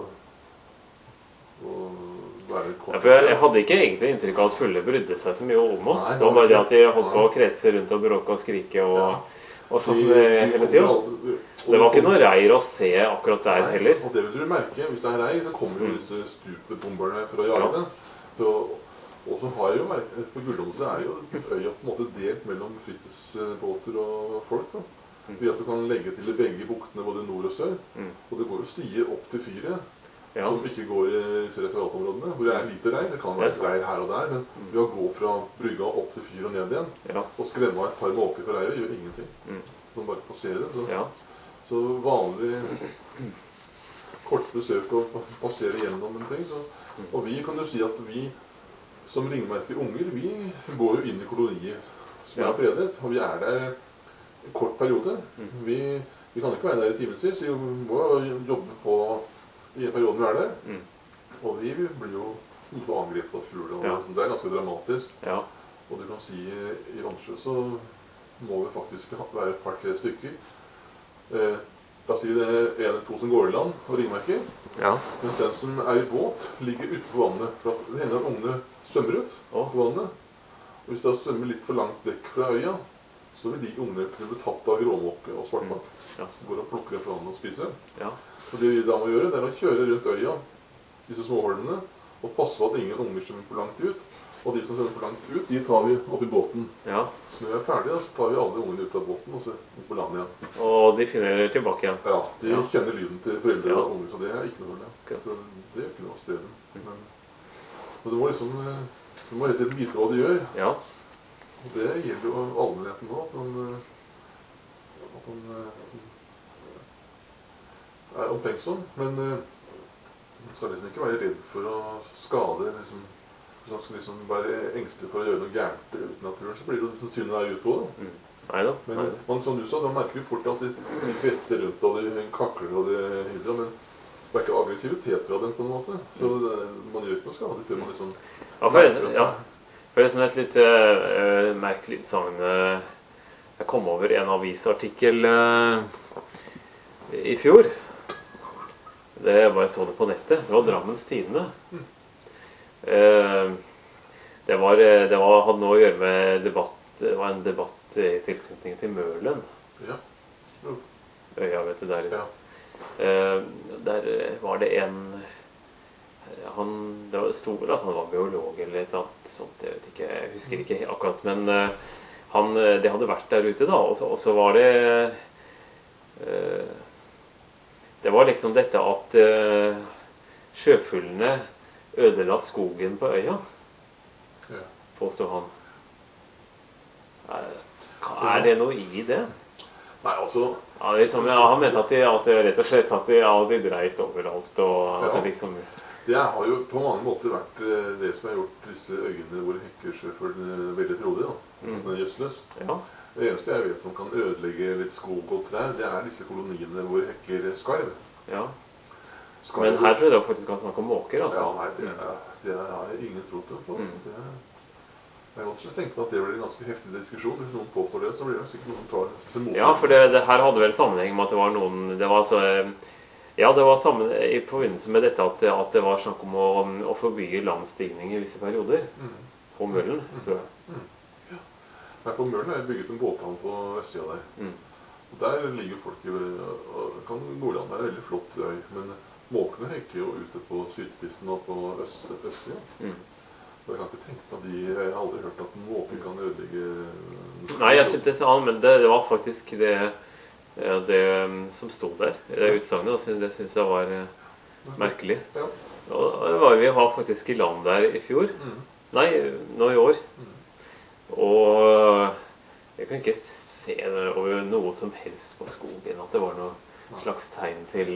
å være kort. Ja, for jeg, jeg hadde ikke egentlig inntrykk av at fulle brydde seg så mye om oss. Nei, Det var bare det at de holdt på Nei. å kretse rundt og bråke og skrike og, Ja. og sånn De- de hele kommer tiden. aldri- og Det var de ikke kommer- noe reir å se akkurat der Nei, heller. Og det vil du merke. Hvis det er reir, så kommer jo Mm. disse stupebomberne for å jage Ja. det. Så, og så har jeg jo merket, på Gulholmen så er jo øya på en måte delt mellom fritidsbåter og folk da. Mm. Ved at du kan legge til i begge buktene både nord og sør. Mm. Og det går jo stier opp til fyret, Ja. som ikke går i disse reservatområdene, hvor det er lite reir. Det kan Det er være reir her og der, men Mm. ved å gå fra brygga opp til fyret og ned igjen, Ja. og skremme av et par måker for reir, gjør ingenting. Mm. Så man bare passerer, så, Ja. så vanlig kort besøk og passere gjennom en ting. Så, og vi kan jo si at vi som ringmerker unger, vi går jo inn i kolonier som Ja. er fredet, og vi er der en kort periode. Mm. Vi, vi kan ikke være der i timevis, vi må jobbe på i en periode vi er der. Mm. Og vi blir jo angrepet av fugler, og Ja. det er ganske dramatisk. Ja. Og du kan si i Vansjø så må vi faktisk ha- være et par-tre stykker. Eh, la oss si det er en eller to som går i land og ringmerker, Ja. mens den som er i båt, ligger ute på vannet. For at det hender at ungene svømmer ut Å. på vannet. Og hvis de svømmer litt for langt vekk fra øya, så vil de ungene kunne bli tatt av gråmåke og svartbakk. Ja. Så går de og plukker dem fra vannet og spiser dem. Ja. Og det vi da må gjøre, det er å kjøre rundt øya, disse småholmene, og passe på at ingen unger svømmer for langt ut. Og de som svømmer for langt ut, de tar vi opp i båten. Ja. Så når vi er ferdige, så tar vi alle ungene ut av båten og så ut på land igjen. Og de finner tilbake igjen. Ja, de Ja. kjenner lyden til foreldre Ja. og unger, så det er ikke noe problem. Akkurat. Så det er ikke noe streden. Men, men du må liksom, eh, du må rett og slett vise hva du gjør. Ja. Og det gjelder jo allmennheten nå, at man, eh, at man eh, er omtenksom, men eh, man skal liksom ikke være redd for å skade, liksom, hvis man skal liksom være engstelig for å gjøre noe gærent uten naturen, så blir det jo liksom synd der ute også. Mm. Nei da. Men Nei. man, som du sa, da merker vi fort at de, de kretser rundt, og de kakler og de hydrer, men det er ikke aggressivitet fra den på en måte. Så det, man gjør ikke noe skade før man liksom... Ja, for, ja. Forresten et litt uh, merkelig utsagn. Uh, jeg kom over en avisartikkel uh, i fjor. Det jeg bare så det på nettet. Det var Drammens Tidende. Uh, det var, det var, hadde noe å gjøre med debatt. Det var en debatt i tilknytning til Mølen. Ja. Jo. Øya, vet du, der. Ja. Uh, der var det en han, det sto vel at han var biolog eller et eller annet sånt, jeg vet ikke, jeg husker ikke akkurat, men uh, han, det hadde vært der ute da, og så, og så var det uh, det var liksom dette at uh, sjøfuglene ødela skogen på øya, Ja. påstod han. Er, er det noe i det? Nei, altså... Ja, liksom, ja, han mente at de, at det rett og slett at de hadde dreit overalt, og Ja. liksom... Det har jo på mange måter vært eh, det som har gjort disse øyene hvor hekkesjøfuglene veldig frodige, da. Mm. Den er gjødsles. Ja. Det eneste jeg vet som kan ødelegge litt skog og trær, det er disse koloniene hvor hekker skarv. Ja. Skarv- Men her tror jeg det faktisk kan snakke om måker, altså. Ja, nei, det er, det er ingen tro til på. Mm. Det er, Jeg kan ikke tenke meg at det blir en ganske heftig diskusjon. Hvis noen påstår det, så blir det sikkert noen som tar det til mot. Ja, for det, det her hadde vel sammenheng med at det var noen det var altså, Ja, det var sammen, i forbindelse med dette at, at det var snakk om å, å forby landstigning i visse perioder. Mm. På Mølen, mm. tror jeg. Mm. Ja. Nei, på Mølen er det bygget en båthavn på vestsida der. Mm. Og der ligger folk i og kan Nordland er en veldig flott øy, men måkene hekker jo ute på sydspissen og på øst, østsida. Mm. Jeg kan ikke tenke på de, jeg har aldri hørt at en måke kan ødelegge... Nei, jeg synes det sa han, men det, det var faktisk det, det som stod der, det utsagnet, det synes jeg var merkelig. Ja. Og det var, vi var faktisk i land der i fjor, mm. nei, nå i år, mm. og jeg kan ikke se over noe som helst på skogen, at det var noe slags tegn til...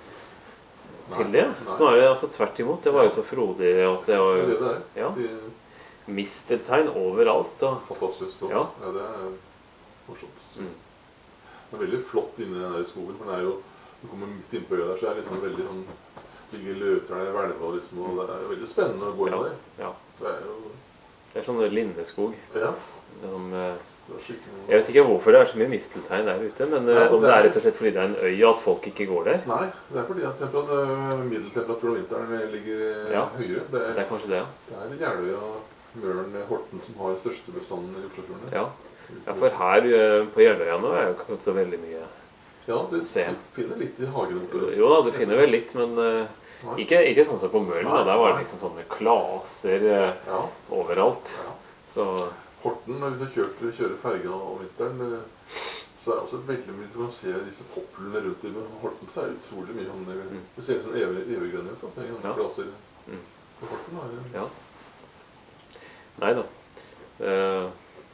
til det. Snarere altså tvert imot. Det var jo så frodig at det var jo ja, misteltegn overalt. Og, fantastisk flott. Ja. Ja, det er morsomt. Mm. Det er veldig flott inne i den der skogen, for den er jo, du kommer midt inn på øya der, så er det liksom veldig sånn, ligger løvtrær i hvelva liksom, og det er veldig spennende å gå inn ja. der. Ja. Det er jo... Det er sånn lindeskog. Ja. Som, jeg vet ikke hvorfor det er så mye misteltegn der ute, men Nei, om det er rett og slett fordi det er en øy og at folk ikke går der? Nei, det er fordi at middeltemperaturen om vinteren ligger ja, høyere. Det er, det er kanskje det, ja. Det er Jeløya, Mølen, Horten som har største bestanden i Oslofjorden. Ja. Ja, for her på Jeløya nå er jo ikke så veldig mye ja, det, se. Du finner litt i hagen. Jo da, du finner vel litt, men uh, ikke, ikke sånn som på Mølen. Nei, der var det liksom sånne klaser uh, ja. overalt. Ja. Så... Horten, når vi kjører, kjører fergen om vinteren, så er det også veldig mye til å se disse popplene rundt i Horten, så er det utrolig mye om det. Mm. Det ser ut som evig, eviggrønne, for det er noen klasser mm. på Horten. Er det... Ja. Neida. Uh,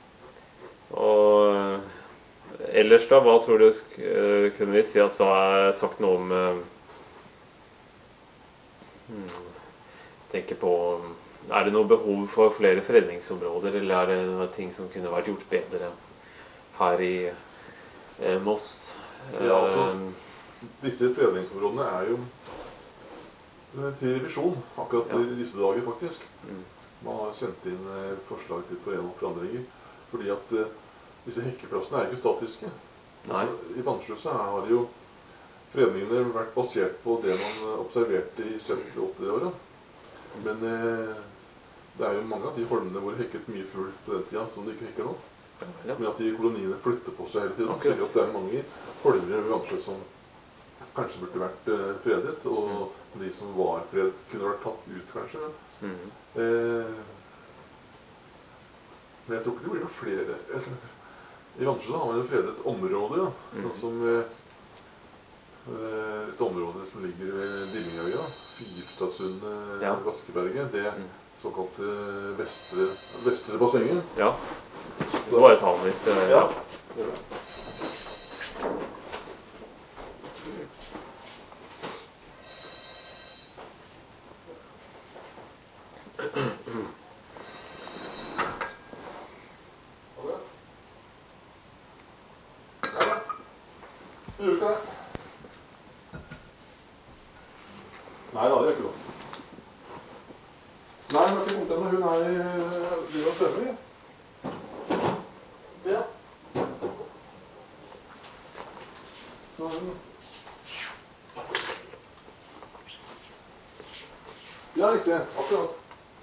og ellers da, hva tror du uh, kunne vi si at så har sagt noe om uh, hmm, tenker på er det noe behov for flere fredningsområder, eller er det noe ting som kunne vært gjort bedre her i eh, Moss? Ja, altså, disse fredningsområdene er jo til revisjon, akkurat ja. i disse dager faktisk. Mm. Man har sendt inn forslag til forandringer, fordi at uh, disse hekkeplassene er ikke statiske. Altså, I Vannsluset har jo fredningene vært basert på det man observerte i sytti-åtti-åra. Men uh, det er jo mange av de holmene hvor det hekket mye fugl på den tida, som det ikke hekker nå. Ja. Men at de koloniene flytter på seg hele tiden. Okay. At det er mange holmer ved Vannsjø som kanskje burde vært uh, fredet, og mm. de som var fredet kunne vært tatt ut, kanskje. Mm. Eh, men jeg tror ikke det blir noe flere. I Vannsjø har man jo fredet områder, ja. Mm. Sånn som uh, et område som ligger ved Dillingøya, Fyrstadsundet, ja. Vaskeberget. Det mm. såkalt vestre, vestre bassenget. Ja. Det var bare ta den hvis det... Ja. Ja. Gjør du ikke det? Nei, det hadde jeg ikke lov. Nei, hun har ikke kommet henne. Hun er i liv og svømmer, ja. Ja. Så hun... Ja, riktig. Akkurat.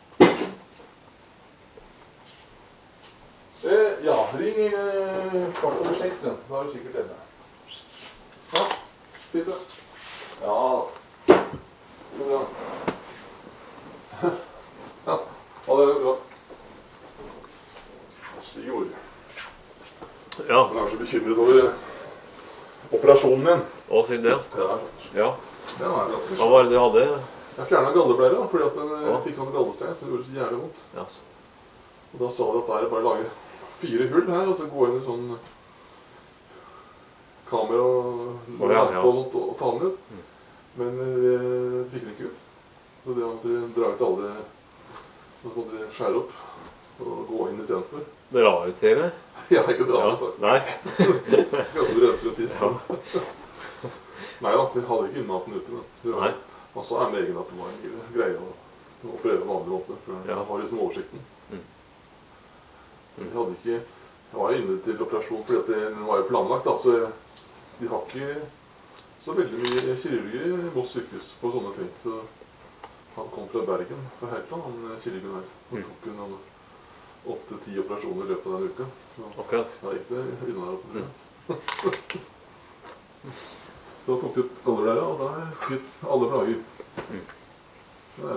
Eh, ja, ring eh, kvart over seks, den. Da er du sikkert hjemme. Ja, fint det. Ja, det går bra. Ja, ja, det er bra. Sigurd. Ja. Jeg er så bekymret over operasjonen min. Å, siden det? Ja. Ja. Det var ganske Hva var det du hadde? Jeg fjernet galleblæra, fordi at den ja. fikk noen gallestein, så det gjorde så jævlig vondt. Ja. Og da sa de at det er bare å lage fire hull her, og så gå inn i sånn kamera og, oh, ja, ja. og, og ta den ut. Mm. Men det fikk den ikke ut. Så det måtte dra ut alle, så måtte de skjære opp og gå inn i stedet for. Dra ut, sier du? Ja, ikke dra ut. Ja. Nei. Ganske rødser og fisk. Ja. Nei da, de hadde ikke innmaten ute. Da. Nei. Og så er det egen at det var en greie å operere på vanlig måte, for ja. jeg har liksom oversikten. Mm. De hadde ikke, jeg var inne til operasjon fordi at den var jo planlagt, da, så de har ikke så veldig mye kirurger i Moss sykehus på sånne ting. Så han kom fra Bergen, fra Herkland, han kirurgen her. Han tok en åtte-ti operasjoner i løpet av den uka. Så Akkurat. da gikk det unna der oppe. Mm. Så tok de ut gallerblæra, og da kvitt alle plager. Mm. Det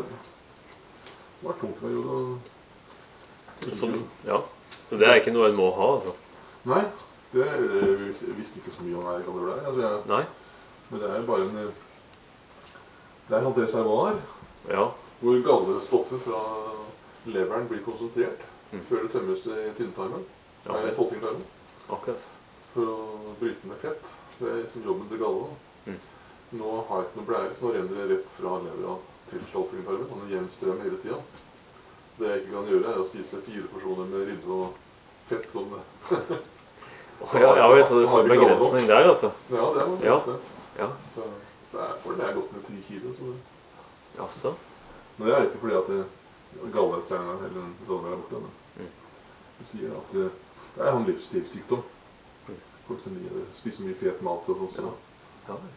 var tungt med jord og... Så, ja. Så det er ikke noe en må ha, altså? Nei, det, jeg visste ikke så mye om det her gallerblæra. Altså, jeg... Nei. Men det er bare en... Det er et reservoar, ja. hvor gallestoffet fra leveren blir konsentrert, mm. før det tømmes i tynntarmen, ja. Nei, tolvtingtarmen, akkurat. For å bryte ned fett. Det er som jobben til galle. Mm. Nå har jeg ikke noe blære, så nå renner det rett fra levera til tolvtingtarmen, sånn en jevn strøm hele tiden. Det jeg ikke kan gjøre er å spise fire porsjoner med ribbe og fett som det. Oh, ja, ja, så du har begrensning der, altså? Ja, det er noe begrensning. Ja. Ja. Så det er, for det er godt med ti kilo. Så det. Jaså? Men det er ikke fordi at gallestrengene eller gallen er borte. Mm. Du sier at det, det er en livsstilssykdom. Mm. Folk som spiser mye fet mat og sånt. Ja. Ja.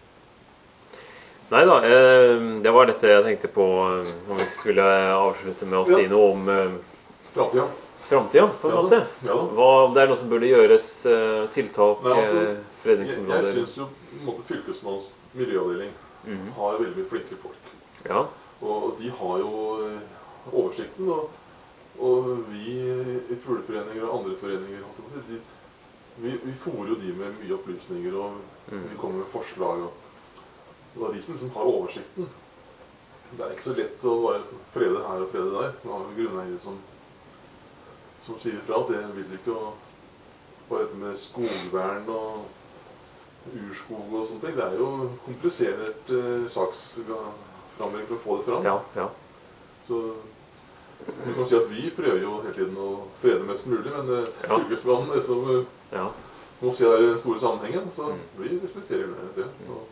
Nei da, eh, det var dette jeg tenkte på eh, om vi skulle avslutte med å ja. si noe om eh, framtida. Framtida, på en ja, måte. Ja, Hva, det er noe som burde gjøres, eh, tiltak, Nei, altså, eh, redningsområder. Jeg, jeg synes jo måte, fylkesmannens miljøavdeling mm. har veldig mye flinke folk. Ja. Og de har jo oversikten, og, og vi i fugleforeninger og andre foreninger, de, vi, vi fôrer jo de med mye opplysninger, og mm. vi kommer med forslag. Og, og det er de som liksom har oversikten. Det er ikke så lett å bare frede her og frede der. Vi har jo grunneiere som som sier fra at det vil ikke å bare dette med skogvern og urskog og sånne ting. Det er jo komplisert eh, saksframlegg for å få det fram. Ja, ja. Så vi kan si at vi prøver jo hele tiden å frede mest mulig, men eh, ja. fylkesmannen liksom, eh, ja. må se den store sammenhengen, så mm. vi respekterer det. Så.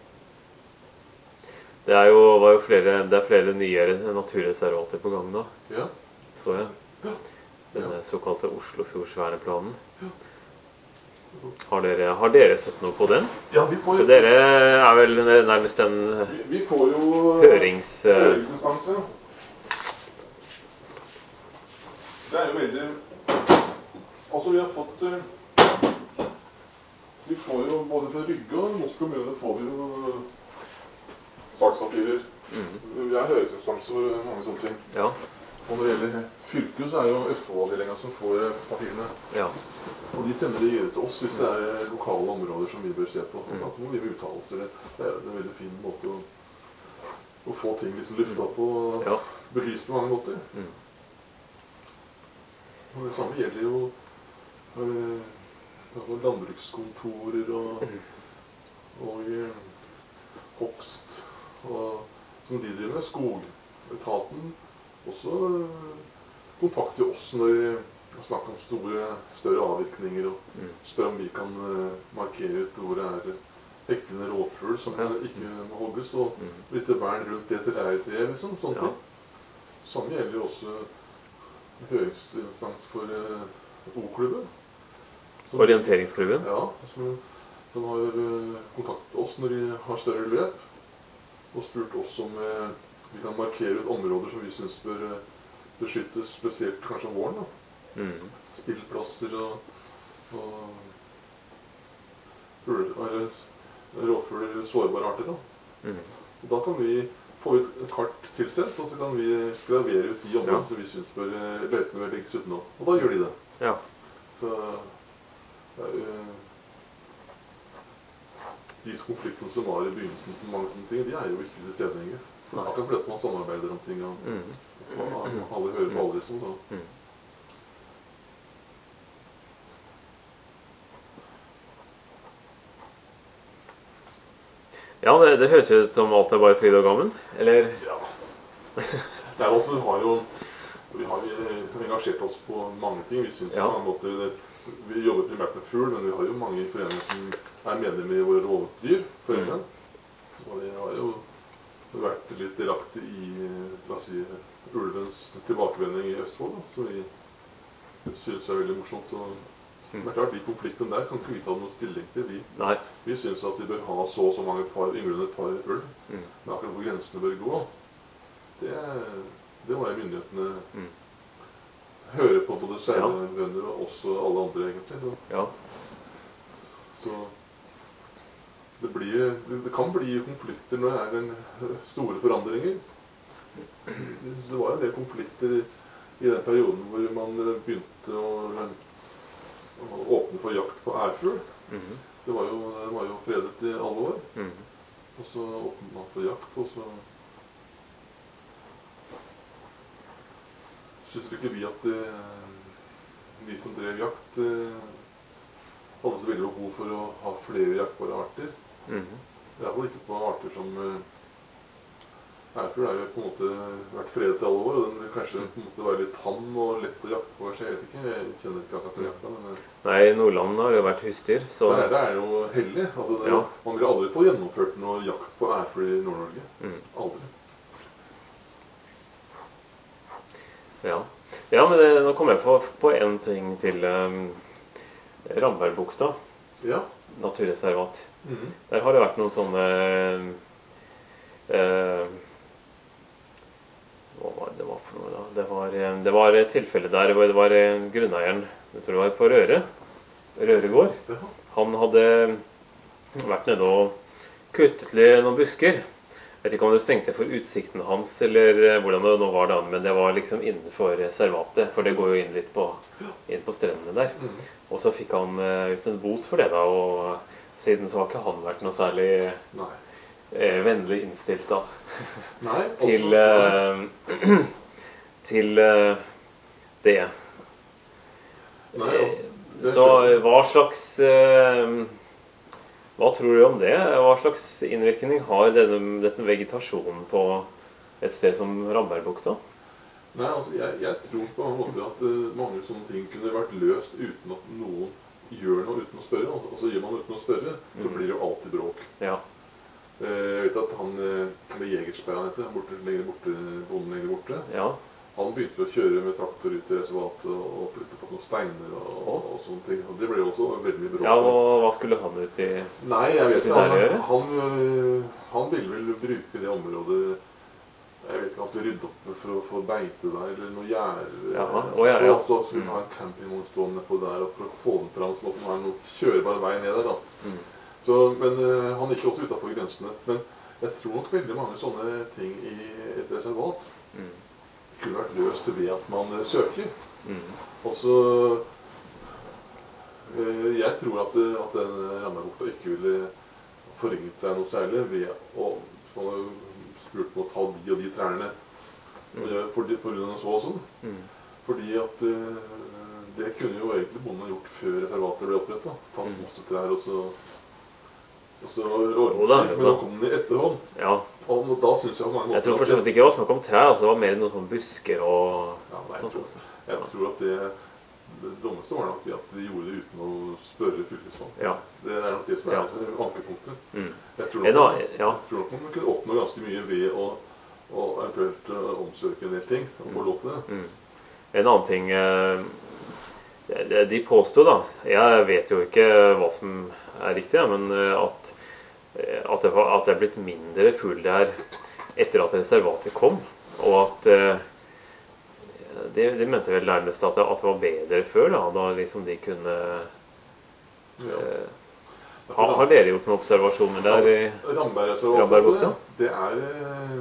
Det er jo, var jo flere, det er flere nye naturreservater på gang da. Ja. Så jeg. Ja. Den såkalte Oslofjordsverneplanen. Ja. Har dere, har dere sett noe på den? Ja, vi får jo... For dere er vel nærmest en vi, vi får jo hørings... høringsinstanse. Det er jo veldig... Altså, vi har fått... Vi får jo både fra Rygge og Moss kommune får vi jo sakspapirer. Mm. Vi er høringsinstanse for mange sånne ting. Ja. Og når det gjelder fylket, så er jo Østfold-avdelingen som får papirene. Ja. Og de sender det videre til oss hvis det er lokale områder som vi bør se på. Mm. Da må vi uttale oss til det. Det er en veldig fin måte å, å få ting liksom luftet opp og ja. belyst på mange måter. Mm. Og det samme gjelder jo øh, landbrukskontorer og, og øh, hogst, og, som de driver med, skogetaten. Også kontakte oss når vi snakker om store, større avvirkninger og mm. spør om vi kan uh, markere ut hvor det er hektende råfugl som ja. ikke må hogges, og mm. litt vern rundt det til æretreet, liksom, sånne ja. ting. Samme gjelder jo også høringsinstans for uh, O-klubben. Orienteringsklubben? Ja, som, som har uh, kontaktet oss når de har større løp, og spurt oss om uh, vi kan markere ut områder som vi synes bør beskyttes, spesielt kanskje om våren. Da. Mm. Spillplasser og, og råfugler eller sårbare arter. Da. Mm. Og da kan vi få ut et kart tilsendt, og så kan vi skravere ut de områdene ja. som vi synes bør løytene bør legges utenom. Og da gjør de det. Ja. Så det er jo de konfliktene som var i begynnelsen på mange sånne ting, de er jo ikke til stede lenger. Akkurat fordi man samarbeider om ting, og, mm. og alle hører på alle liksom. Så. Mm. Ja, det, det høres ut som alt er bare fryd og gammen, eller? Ja. Det er også, vi har jo vi har engasjert oss på mange ting. Vi synes ja. på mange måter, vi jobber primært med fugl, men vi har jo mange foreninger som er medlemmer i våre rovdyr. Mm. Og de har jo vært litt delaktig i, la oss si, ulvens tilbakevending i Østfold, da, som vi synes er veldig morsomt. Og, men det er klart, de konfliktene der kan ikke vi ta noe stilling til. Vi, Nei. vi synes at vi bør ha så og så mange par, ynglende par fugl. Mm. Men akkurat hvor grensene bør gå, det, det må jeg myndighetene Mm. høre på, både sauebønder og også alle andre, egentlig. Så, Ja. så det, blir, det kan bli konflikter når det er en store forandringer. Det var en del konflikter i den perioden hvor man begynte å, å åpne for jakt på ærfugl. Mm. Det var jo, det var jo fredet i alle år. Mm. Og så åpnet man for jakt, og så synes ikke vi at eh, vi som drev jakt eh, hadde så veldig behov for å ha flere jaktbare arter. Mm. I hvert fall ikke på arter som eh, ærfugl er jo på en måte vært fredet i alle år, og den vil kanskje på en måte være litt tam og lett å jakte på. Jeg vet ikke, jeg kjenner ikke akkurat til jakta, men eh, Nei, i Nordland har det jo vært husdyr, så det, er, det er jo heldig. Altså, det, Ja. Man vil aldri få gjennomført noe jakt på ærfugl i Nord-Norge. mm. Aldri. Ja. Ja, men det, nå kom jeg på, på en ting til um, Rambergbukta, Ja. naturreservat. Mhm. Der har det vært noen sånne eh, Hva var det det var for noe da? Det var, eh, det var et tilfelle der hvor det var eh, grunneieren, jeg tror det var på Røre, Røregård. Ja. Han hadde vært nede og kuttet litt noen busker. Jeg vet ikke om det stengte for utsikten hans, eller eh, hvordan det nå var da, men det var liksom innenfor reservatet, for det går jo inn litt på, inn på strendene der. Mhm. Og så fikk han eh, visst en bot for det da, og siden så har ikke han vært noe særlig Nei. eh, vennlig innstilt da, Nei, til, altså, eh, til eh, det. Nei, ja. Det Så skjønner jeg. hva slags eh, hva tror du om det? Hva slags innvirkning har denne, denne vegetasjonen på et sted som Rambergbukta? Nei, altså, jeg, jeg tror på en måte at uh, mange sånne ting kunne vært løst uten at noen gjør noe uten å spørre. Altså, altså gjør man uten å spørre, så Mhm. blir det jo alltid bråk. Ja. Eh, jeg vet at han eh, med Jegersberg, han heter, borte, lenger borte, bonden lenger borte, Ja. han begynte å kjøre med traktor ut til reservatet og, og flytte på noen steiner og, og, og sånne ting. Og det ble jo også veldig mye bråk. Ja, og hva skulle han ut i? Nei, jeg vet Til ikke. der å gjøre? Han, han, øh, han ville vel bruke det området. Jeg vet ikke, han skulle rydde opp for å få beite der, eller noe gjerde. Jaha, å, ja, ja. Og så skulle Mm. han ha en campingvogn stående på der, og for å få den fram, så måtte han ha noe kjørbar vei ned der da. Mm. Så, men øh, han gikk også utenfor grensene. Men jeg tror nok veldig mange sånne ting i et reservat Mm. kunne vært løst ved at man øh, søker. Mm. Og så øh, jeg tror at, øh, at den Rambergbukta ikke ville forringet seg noe særlig ved å så han spurt om å ta de og de trærne og gjøre for, for grunn av så og sånn. Mm. Fordi at øh, det kunne jo egentlig bonden gjort før reservatet ble opprettet. Tatt Mm. masse trær og så og så Jo da, ordnet jo litt, men da. da kom den i etterhånd. Ja. Og da synes jeg på mange Jeg tror måter for så vidt ikke det var snakk om trær, altså det var mer noen sånne busker og Ja, nei, jeg sånt. tror- altså. Jeg Så, tror at det, det dummeste var nok det at de gjorde det uten å spørre fylkesmannen. Ja. Det er nok det som er Ja. ankepunktet. mm. Jeg tror En nok, annen- ja. jeg tror nok man kunne oppnå ganske mye ved å, å eventuelt øh, omsøke en del ting og få lov til det. Mm. En annen ting eh, det- De påstod da, jeg vet jo ikke hva som er riktig, men eh, at, eh, at, det, var, at det er blitt mindre fugl der etter at reservatet kom. Og at eh, de, de mente vel nærmest at det, at det var bedre før, da, da liksom de kunne Ja. eh, har, har dere gjort noen observasjoner der? i- Rambergreservatet, Rambergbukta? det er øh,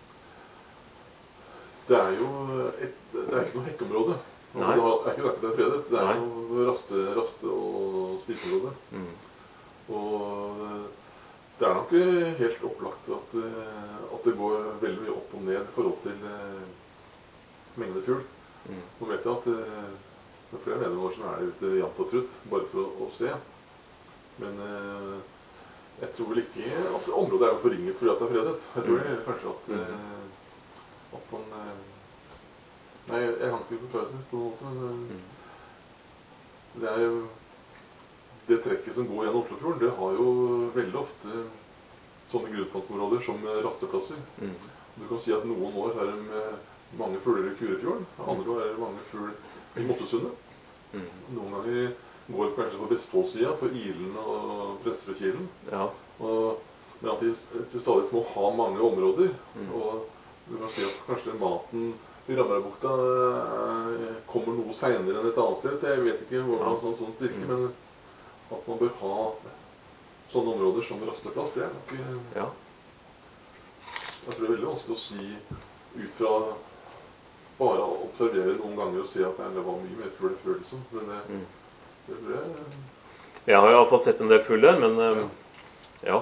Det er jo et, det er ikke noe hekkeområde. Altså, Nei. det har- er ikke derfor det er fredet. Det er Nei. jo raste, raste og spiseområde. Mm. Og det er nok eh, helt opplagt at, eh, at det går veldig mye opp og ned i forhold til eh, mengde fugl. Mm. Nå vet jeg at eh, det er flere medlemmer som er ute jevnt og trutt, bare for å, å se. Men eh, jeg tror vel ikke at området er jo forringet fordi at det er fredet. Jeg tror det er kanskje at, eh, at man eh, Nei, jeg jeg kan ikke forklare det på noen måte, men eh, Mm. det er jo det trekket som går gjennom Oslofjorden, det har jo veldig ofte sånne grunnplansområder som rasteplasser. Mm. Du kan si at noen år er det med mange fugler i Kurefjorden, andre år er det mange fugler i Mossesundet. Mm. Noen ganger går kanskje på Vestfoldsida, på Ilen og Presterødkilen. Ja. Og men at de til stadig må ha mange områder. Mm. Og du kan si at kanskje maten i Ramøybukta eh, kommer noe senere enn et annet sted. Jeg vet ikke hvordan Ja. sånt, sånt virker, Mm. men at man bør ha sånne områder som rasteplass, det er nok eh, Ja. Jeg tror det er veldig vanskelig å si ut fra bare å observere noen ganger og se at nei, det var mye mer fugl før, liksom. Men det, Mm. det tror jeg Jeg har iallfall sett en del fugl der, men eh, ja.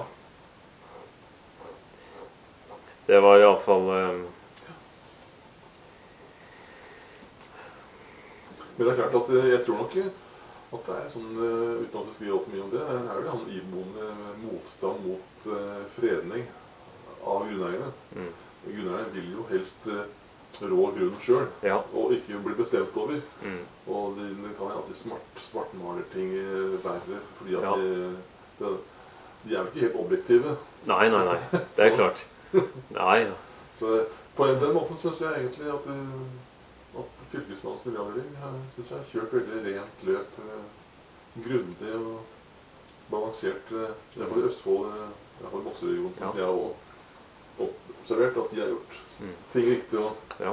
Det var iallfall eh, Men det er klart at eh, jeg tror nok at det er sånn, eh, uten at jeg skriver altfor mye om det, er det en iboende motstand mot eh, fredning av grunneierne. mm. Grunneierne vil jo helst eh, rå grunnen sjøl, Ja. og ikke bli bestemt over. Mm. Og det, det kan hende at de smart, svartmaler ting eh, verre, fordi at Ja. de, de, de er jo ikke helt objektive. Nei, nei, nei. Det er klart. Nei. Ja. Så på den måten syns jeg egentlig at, uh, at Fylkesmannens miljøavdeling synes jeg har kjørt veldig rent løp. Uh, grundig og balansert. Uh, I hvert fall i Østfold, uh, i hvert fall i Mosseregionen, Ja. jeg har også observert at de har gjort Mm. ting riktig. Og, Ja.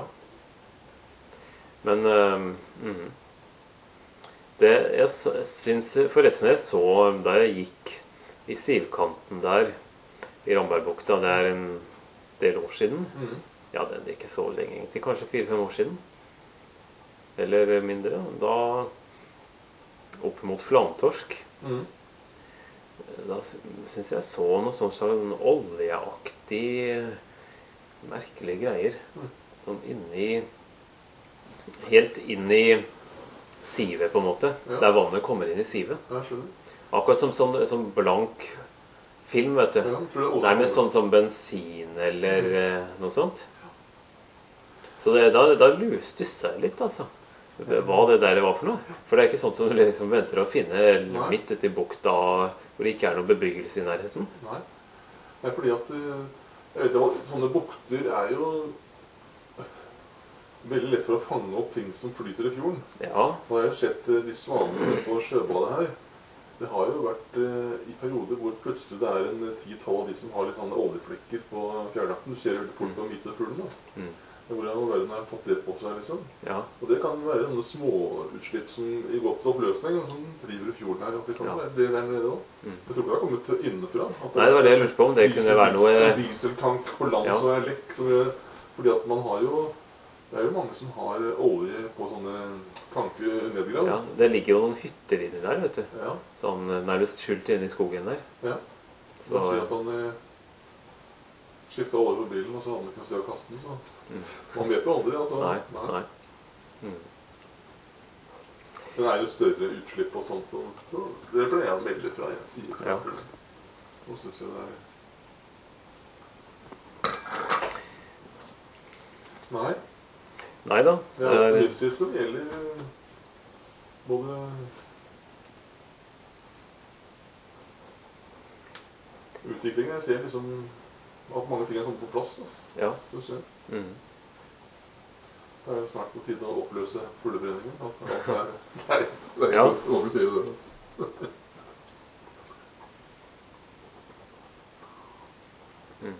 Men eh, mm. Det jeg s- syns forresten jeg så da jeg gikk i Sivkanten der i Rambergbukta, det er en del år siden. mm, Ja, det er ikke så lenge egentlig, kanskje fire-fem år siden. Eller mindre. Da opp mot flamtorsk. mm, Da syns jeg så noe sånn sånn oljeaktig merkelige greier. Mm. Sånn inni Helt inn i sivet, på en måte. Ja. Der vannet kommer inn i sivet. jeg skjønner. Akkurat som sånn, sånn blank film, vet du. Ja, for det er olje- Nærmest sånn som bensin eller eh, noe sånt. Så det, da, da lu- stussa jeg litt, altså. Hva det der var for noe. For det er ikke sånt som du liksom venter å finne Nei. midt ute i bukta hvor det ikke er noe bebyggelse i nærheten. Nei. Det er fordi at uh, jeg vet ikke, sånne bukter er jo veldig lett for å fange opp ting som flyter i fjorden. Ja. Og jeg har jo sett uh, de svanene på sjøbadet her. Det har jo vært uh, i perioder hvor plutselig det er en ti-tolv av de som har litt sånne oljeflekker på fjærlappen. Du ser veldig fort på hvite fuglen, da. Mm. Hvordan all verden har fått det på seg, liksom. Ja. Og det kan være sånne småutslipp som i godt oppløsning, som driver i fjorden her. At det kan Ja. være det der nede også. Mm. Jeg tror ikke det har kommet innenfra. At Nei, det var det jeg lurte på, om det kunne være noe En dieseltank på land Ja. som er lekk. Som gjør, fordi at man har jo Det er jo mange som har olje på sånne tanker nedgravd. Ja, det ligger jo noen hytter inni der, vet du. Ja. Sånn eh, nærmest skjult inni skogen der. ja. Så Så, man sier at han eh, skifta olje på bilen, og så hadde han ikke noe sted å kaste den. Så Mm. man vet jo aldri. altså. Nei. nei. Mm. Men er det større utslipp og sånt, så, så det pleier jeg å melde fra. Jeg sier fra Ja. til det. Nå synes jeg det er Nei. Nei da. Jeg er optimistisk når det gjelder eh, både utviklingen. Jeg ser liksom at mange ting er sånn på plass. Da. Ja. Synes jeg. Mm. Så er det snart på tide å oppløse Fugleforeningen. At alt er, det er, det er Ja. Hvorfor sier du det? Mm.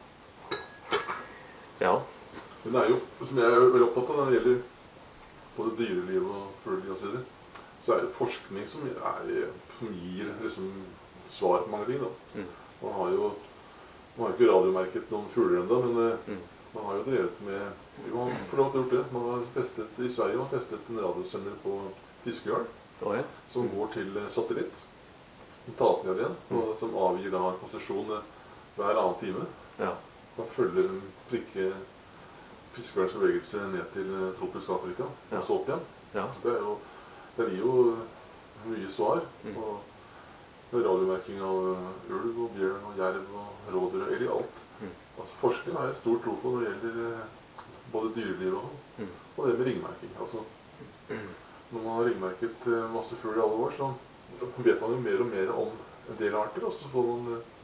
Ja. Men det er jo, som jeg er veldig opptatt av når det gjelder både dyreliv og fugleliv og så videre, så er det forskning som, er, som gir liksom svar på mange ting. Da. Mm. Man har jo man har ikke radiomerket noen fugler ennå, men eh, Mm. man har jo drevet med jo, man får lov til å gjort det. Man har festet, I Sverige har man festet en radiosender på Fiskehjørn Å ja. som går til eh, satellitt. Den tas ned igjen, og som avgir da en posisjon eh, hver annen time. Ja. Man følger en prikke fiskeværens bevegelse ned til eh, tropisk Afrika og Ja. så opp igjen. Ja. Det, er jo, det gir jo mye svar. Mm. Og radiomerking av eh, ulv og bjørn og jerv og rådyr, eller alt. Mm. Altså, forskning har jeg stor tro på når det gjelder eh, både dyreliv og, Mm. og det med ringmerking. Altså, når man har ringmerket eh, masse fugl i alle år, så vet man jo mer og mer om en del arter, og så får man eh,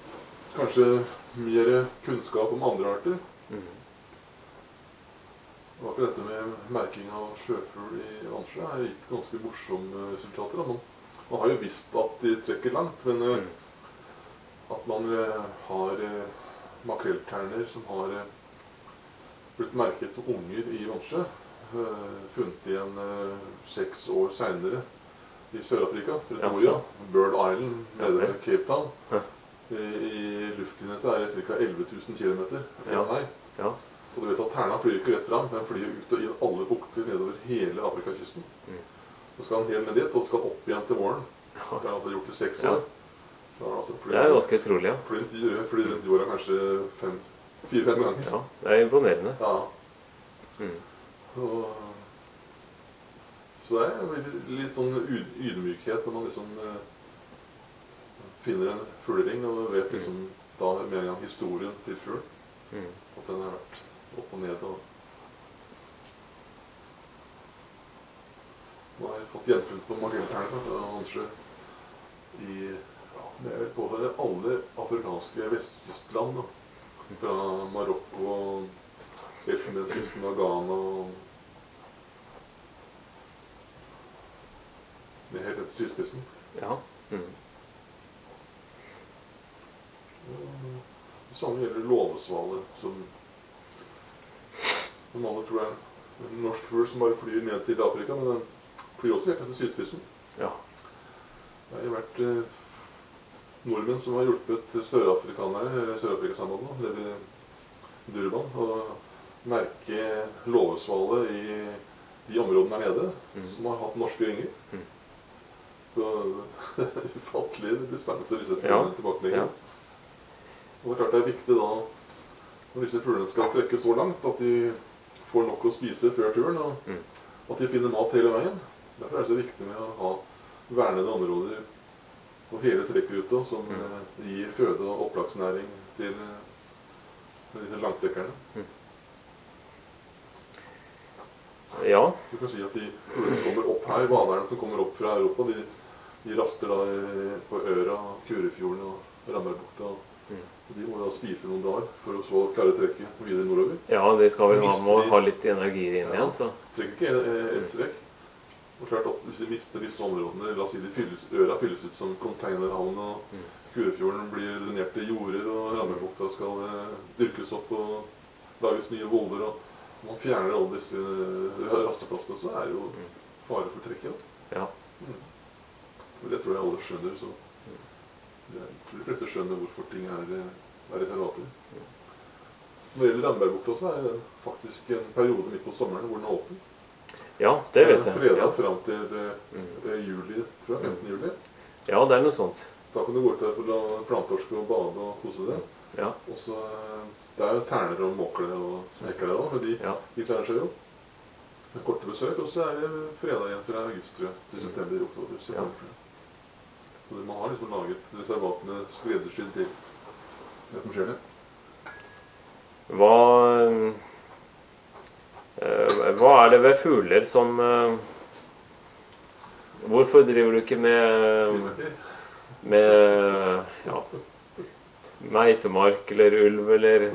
kanskje mer kunnskap om andre arter. Mm. Og akkurat dette med merking av sjøfugl i Vansjø har gitt ganske morsomme resultater. Man, man har jo visst at de trekker langt, men mm. at man uh, har uh, makrellterner som har uh, blitt merket som unger i Vansjø, uh, funnet igjen uh, seks år senere i Sør-Afrika, Pretoria, Bird Island, nede ved Cape Town. Ja. I, i luftlinjen så er det ca. elleve tusen kilometer fra vei. Ja. Og du vet at terna flyr ikke rett fram, den flyr ut og inn alle bukter nedover hele Afrikakysten. Mm. Så skal han helt ned dit, og skal opp igjen til våren. Ja. Det har han altså gjort i seks år. Ja. Så altså flyr, det er ganske utrolig, ja. Flyr, flyr rundt jorda kanskje fire-fem ganger. Ja, det er imponerende. Ja. Mm. Og, så det er litt sånn ydmykhet når man liksom uh, finner en fuglering og vet liksom mm. da mer enn historien til fuglen. Mm. At den har vært opp og ned. Og nå har jeg fått gjenfunnet på makrellterner fra Vansjø i ja, det er på alle afrikanske vestkystland. Fra Marokko og Elfenbenskysten og Ghana og med helt etter sydspissen. Ja. Mm. Det samme gjelder låvesvale, som som alle tror er en norsk fugl som bare flyr ned til Afrika, men den flyr også helt etter sydspissen. Ja. Det har jo vært eh, nordmenn som har hjulpet sørafrikanere, Sør-Afrika-sambandet, nede i Durban, å merke låvesvale i de områdene der nede, mm. som har hatt norske ringer. Mm. Så ufattelig distanse disse fuglene ja. tilbakelegger. Ja. Og det er klart det er viktig da, når disse fuglene skal trekke så langt, at de får nok å spise før turen, og mm. at de finner mat hele veien. Derfor er det så viktig med å ha vernede områder på hele trekkruta som mm. gir føde og opplagsnæring til disse langtrekkerne. Mm. Ja. Du kan si at de fuglene som kommer opp her, vaderne som kommer opp fra Europa, de, de raster da på Øra, Kurefjorden og Rammerbukta. Mm. De må da spise noen dager for å så klare trekket videre nordover. Ja, det skal vel ha, må ha litt energi inn igjen, ja, så. Trenger ikke et strekk. Og klart at hvis de mister disse områdene, la oss si de fylles, Øra fylles ut som containerhavn, og mm. Kurefjorden blir drenert til jorder, og Rammerbukta skal eh, dyrkes opp og lages nye volder, og man fjerner alle disse rasteplassene, så er det jo fare for trekket. Ja. Mm. Men det tror jeg alle skjønner, så de fleste skjønner hvorfor ting er, er reservater. Når det gjelder Rammerbukta også, er det faktisk en periode midt på sommeren hvor den er åpen. Ja, det vet jeg. Fredag ja. frem til det, det juli, tror jeg, femtende juli. Ja, det er noe sånt. Da kan du gå ut der for å plantorske og bade og kose deg. Ja. Og så, det er jo terner og måkler og som hekker der da, for de, ja. de klarer seg jo. Det er korte besøk, og så er det fredag igjen fra august, tror jeg, til september, oktober, september. Ja. Så man har liksom laget reservatene skreddersydd til det som skjer det. Hva, øh, hva er det ved fugler som øh, hvorfor driver du ikke med med ja, meitemark eller ulv eller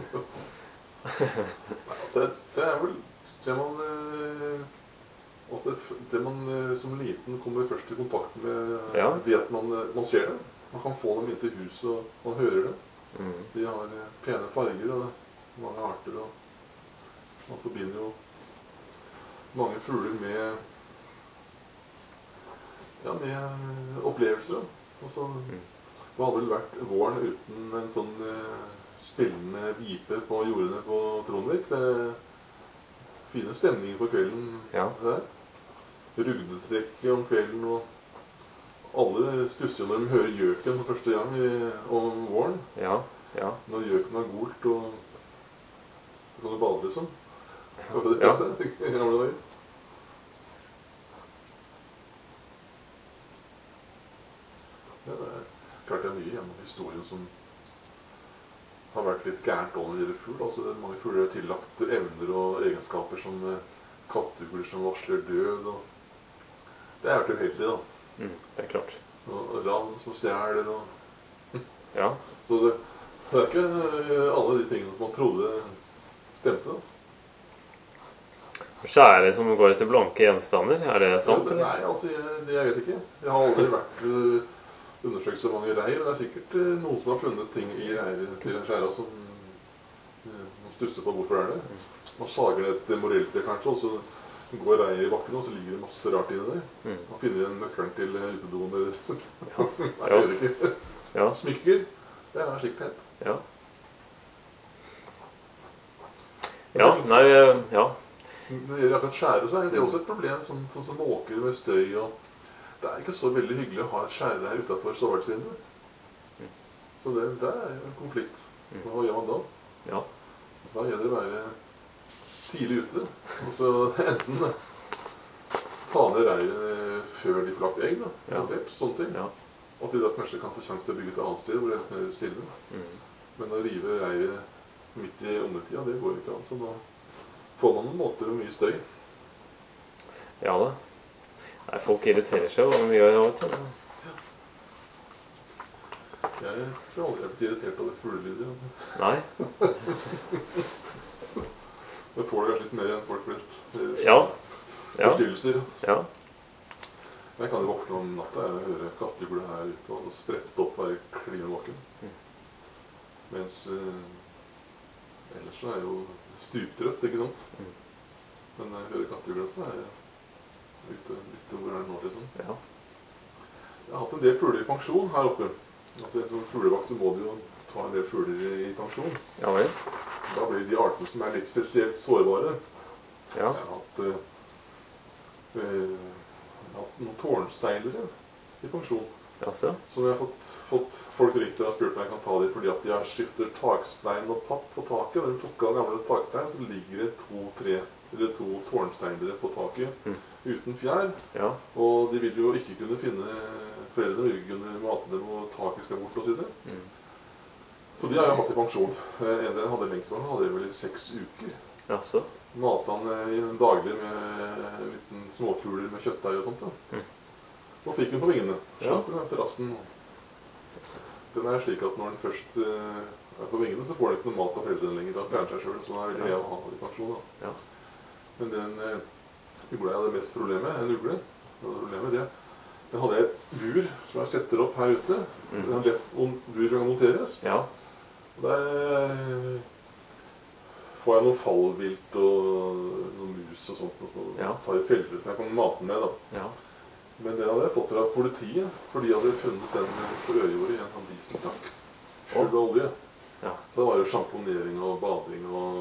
det, det er vel det man øh, altså det man som liten kommer først i kontakt med, ja. vet man, man ser det. Man kan få dem inn til huset, og man hører det. Mm. De har pene farger og mange arter, og man forbinder jo mange fugler med, ja, med opplevelser. Altså, mm. Hva hadde vel vært våren uten en sånn uh, spillende vipe på jordene på Trondvik? Det er fine stemninger på kvelden ja. der. Rugdetrekk om kvelden, og alle stusser når de hører gjøken for første gang i, om våren. Ja, ja. Når gjøken har gult, og så kan du bade liksom. Ja. Ja, det er klart det er mye gjennom historien som har vært litt gærent over når det gjelder fugl. Altså, det er mange fugler har tillagt evner og egenskaper som katteugler som varsler død, og det er vært uheldig, da. Mm, det er klart. Og ravn som stjeler, og ja. Så det, det er ikke alle de tingene som man trodde stemte, da. Skjære som går etter blanke gjenstander, er det sant? Ja, nei, altså, jeg, det jeg vet ikke. Jeg har aldri vært uh, undersøkt så mange reir. Det er sikkert uh, noen som har funnet ting i reiret til en skjæra som uh, stusser på hvorfor er det. Man sager det et morelltre kanskje, og så går reiret i bakken, og så ligger det masse rart inni der. Mm. Man finner igjen nøkkelen til uh, utedoen eller ja. Nei, jeg vet ikke. Ja. Smykker, det er sikkert helt. Ja. Ja, nei, ja. Når det gjelder akkurat skjære, så er det også et problem, sånn, sånn som måker med støy. Og det er ikke så veldig hyggelig å ha et skjære her utenfor sovertvinduet. Så det, det er en konflikt. Hva gjør man da? Ja. Da gjelder det å være tidlig ute. Og så enten ta ned reiret før de får lagt egg, da. Ja. Sånne ting. Ja. Og at de da kanskje kan få sjanse til å bygge et annet sted hvor det er mer stille. Mm. Men å rive reiret midt i omletida, det går ikke an. Så da får man noen måter og mye støy. Ja da. Nei, folk irriterer seg over mye av det. Ja. Jeg tror aldri jeg har blitt irritert av det fuglelyder. Nei. Det tåler kanskje litt mer enn folk flest. Ja. Forstyrrelser. Ja. Jeg kan jo våkne om natta og høre kattegule her ute og sprette opp og være klinvåken. Mm. Mens uh, ellers så er jeg jo stuptrøtt, ikke sant? Mm. Men når jeg hører kattegule, så er jeg ute, ute hvor er det nå, liksom. Ja. Jeg har hatt en del fugler i pensjon her oppe. Som fuglevakt så må du jo ta en del fugler i pensjon. Ja, vel. Da blir de artene som er litt spesielt sårbare. Ja. Jeg har hatt, uh, uh, jeg har hatt noen tårnseilere i pensjon. Jaså? Som jeg har fått, fått folk ringt og har spurt om jeg kan ta dem fordi at de har skiftet takstein og papp på taket. Når de tok av den gamle takstein, så ligger det to, tre, eller to tårnsteinere på taket mm. uten fjær. Ja. Og de vil jo ikke kunne finne foreldrene og ikke kunne mate dem og taket skal bort og så videre. Mm. Så de har jeg hatt i pensjon. En del hadde lengst var, hadde jeg vel i seks uker. Jaså? Matet han daglig med liten småkuler med kjøttdeig og sånt. Da. Mm. Nå fikk hun på vingene. Slapp den efter rasten. Den er slik at når den først uh, er på vingene, så får den ikke noe mat av foreldrene lenger. Da fjerner seg selv, så er det jeg å ha i pensjon. Da. Ja. Men den uh, ugla jeg hadde mest problem med, en ugle, problemet det, den hadde jeg et bur som jeg setter opp her ute. Mm. Den har lett bur som kan monteres. Ja. Og der uh, får jeg noe fallvilt og noen mus og sånt, og så ja. Tar jeg feller som jeg kan mate med. Da. Ja. Men den hadde jeg fått fra politiet, fordi jeg hadde funnet den på Ørjordet i en sånn dieseltank. Full av olje. Ja. Så det var jo sjamponering og bading og...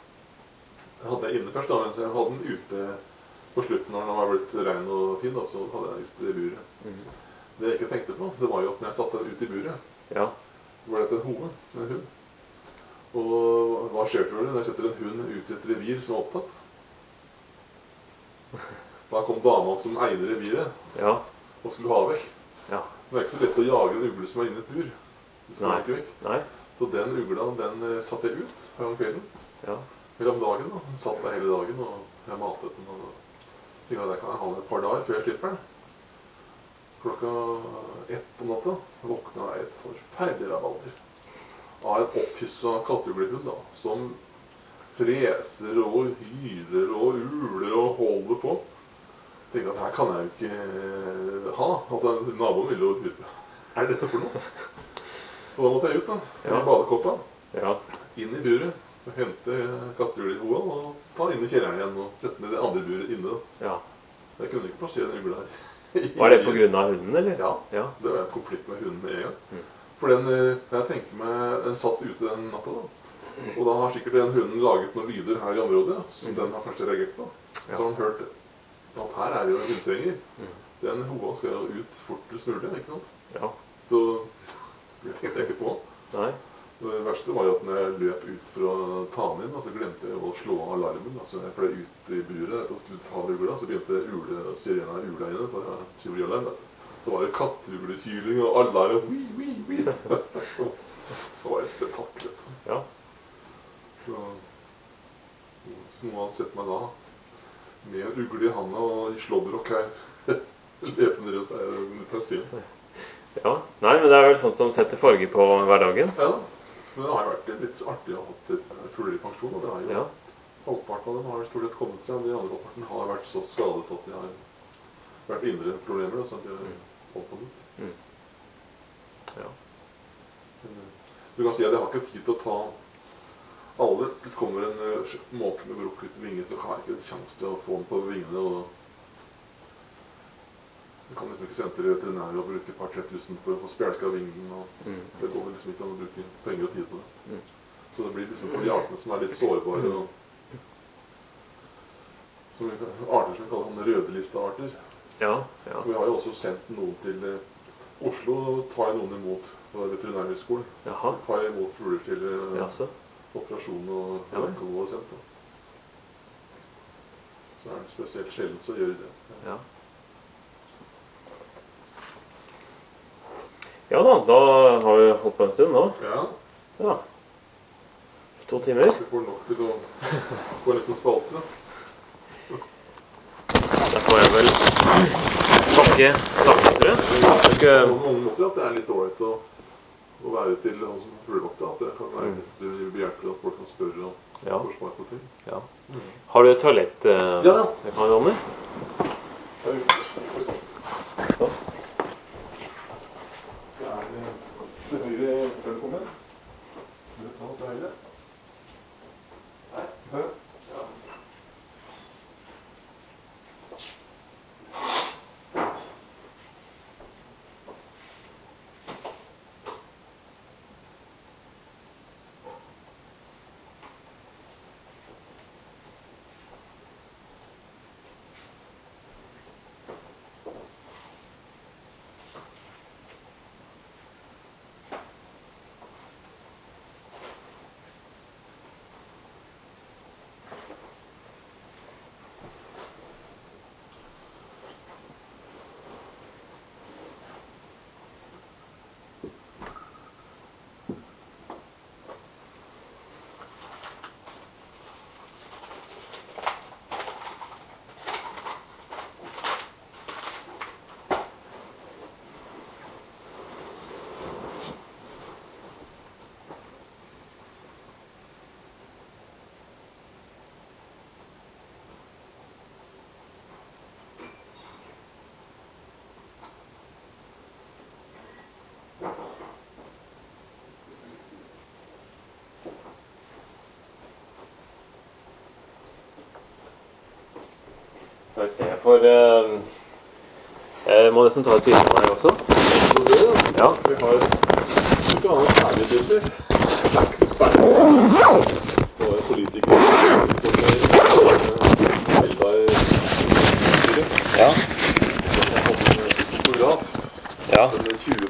Jeg hadde den inne først da, men jeg hadde den ute på slutten når den var blitt ren og fin, da, så hadde jeg den ute i buret. Mm. Det jeg ikke tenkte på, det var jo at når jeg satte den ut i buret, ja. Så var det en hove, en hund. Og hva skjer til det når jeg setter en hund ut i et revir som er opptatt? Da kom dama som eide reviret, ja. Og skulle ha vekk. Ja. Det er ikke så lett å jage en ugle som er inne i et bur. Nei. Ikke vekk. Nei. Så den ugla, den uh, satt jeg ut her om kvelden. Ja. Eller om dagen, da. Den satt der hele dagen, og jeg matet den. Og ja, der kan jeg ha den et par dager før jeg slipper den. Klokka ett om natta våkna jeg et forferdelig rabalder av en opphisset kattuglehund, da, som freser og hyler og uler og holder på. Jeg tenkte at her kan jeg jo ikke ha. Altså, naboen ville jo lure. Er dette for noe? Og da måtte jeg ut da, i ja. Badekoppa, ja. Inn i buret, og hente kattegul i hodet, og ta inn i kjelleren igjen, og sette ned det andre buret inne. Ja. Jeg kunne ikke plassere en ugle her. Var det på grunn av hunden, eller? Ja, ja. Det var en konflikt med hunden med en gang. Mm. For den, jeg tenker meg, den satt ute den natta da. Og da har sikkert den hunden laget noen lyder her i området, som mm. den har kanskje reagert på. Ja. Så har den hørt at her er det jo en hundtrenger. Mm. Den hoa skal jo ut fortest mulig, ikke sant? Ja. Så det tenkte jeg ikke på. Nei. Det verste var jo at når jeg løp ut for å ta den inn, så glemte jeg å slå av alarmen. Altså jeg fløy ut i buret og skulle ta ugla, så begynte ule, sirena av ugla inne, for jeg kjører alarm. Så var det katteuglekyling og alarm. Wii, wii, wii. Det var et spetakkel. Ja. Så, så noen hadde sett meg da, med en ugle i handa og i slåbrok her, lepende rundt seg. Ja, nei, men det er vel sånt som setter farge på hverdagen. Ja, men det har jo vært litt artig å ha hatt fugler i pensjon, og det er jo ja. halvparten av dem har stort sett kommet seg, og de andre halvparten har vært så skadet at de har vært indre problemer, så at de har oppkommet. Mm. Ja. Men, du kan si at jeg har ikke tid til å ta alle. Hvis det kommer en uh, måke med brukket vinge, så har jeg ikke en sjanse til å få den på vingene. Og jeg kan liksom ikke sende til veterinær og bruke et par tre tusen for å få spjelka vingen. Og mm. Det går liksom ikke an å bruke penger og tid på det. Mm. Så det blir liksom for de artene som er litt sårbare. Og, som vi, arter som vi kaller sånne rødelistearter. Ja, ja. Vi har jo også sendt noen til uh, Oslo og tar noen imot på veterinærhøgskolen. Jaha. Tar imot fugler til uh, Jaså. operasjon og Ja, alkohol og sendt. Så er det spesielt sjelden så gjør det. Ja. Ja da, da har vi holdt på en stund nå. Ja. Ja. To timer. Vi får nok til å få en liten spalte. Da får jeg vel takke takke, tror jeg. På noen måter at det er litt dårlig å, å være til noen som fuglevokter. At det kan være litt behjelpelig at folk kan spørre og ja. få svar på ting. Ja. Mm. Har du et toalett, eh, ja, ja. Jeg kan Ronny? Ja. Det er til høyre før du kommer. Du vet hva til høyre? Nei. Ja. Skal vi se, for uh, jeg må nesten ta et bilde av deg også. Ja. Vi har ikke annet ferdig bilder. Det var politikere. Ja. Fotograf. Ja. Med tjue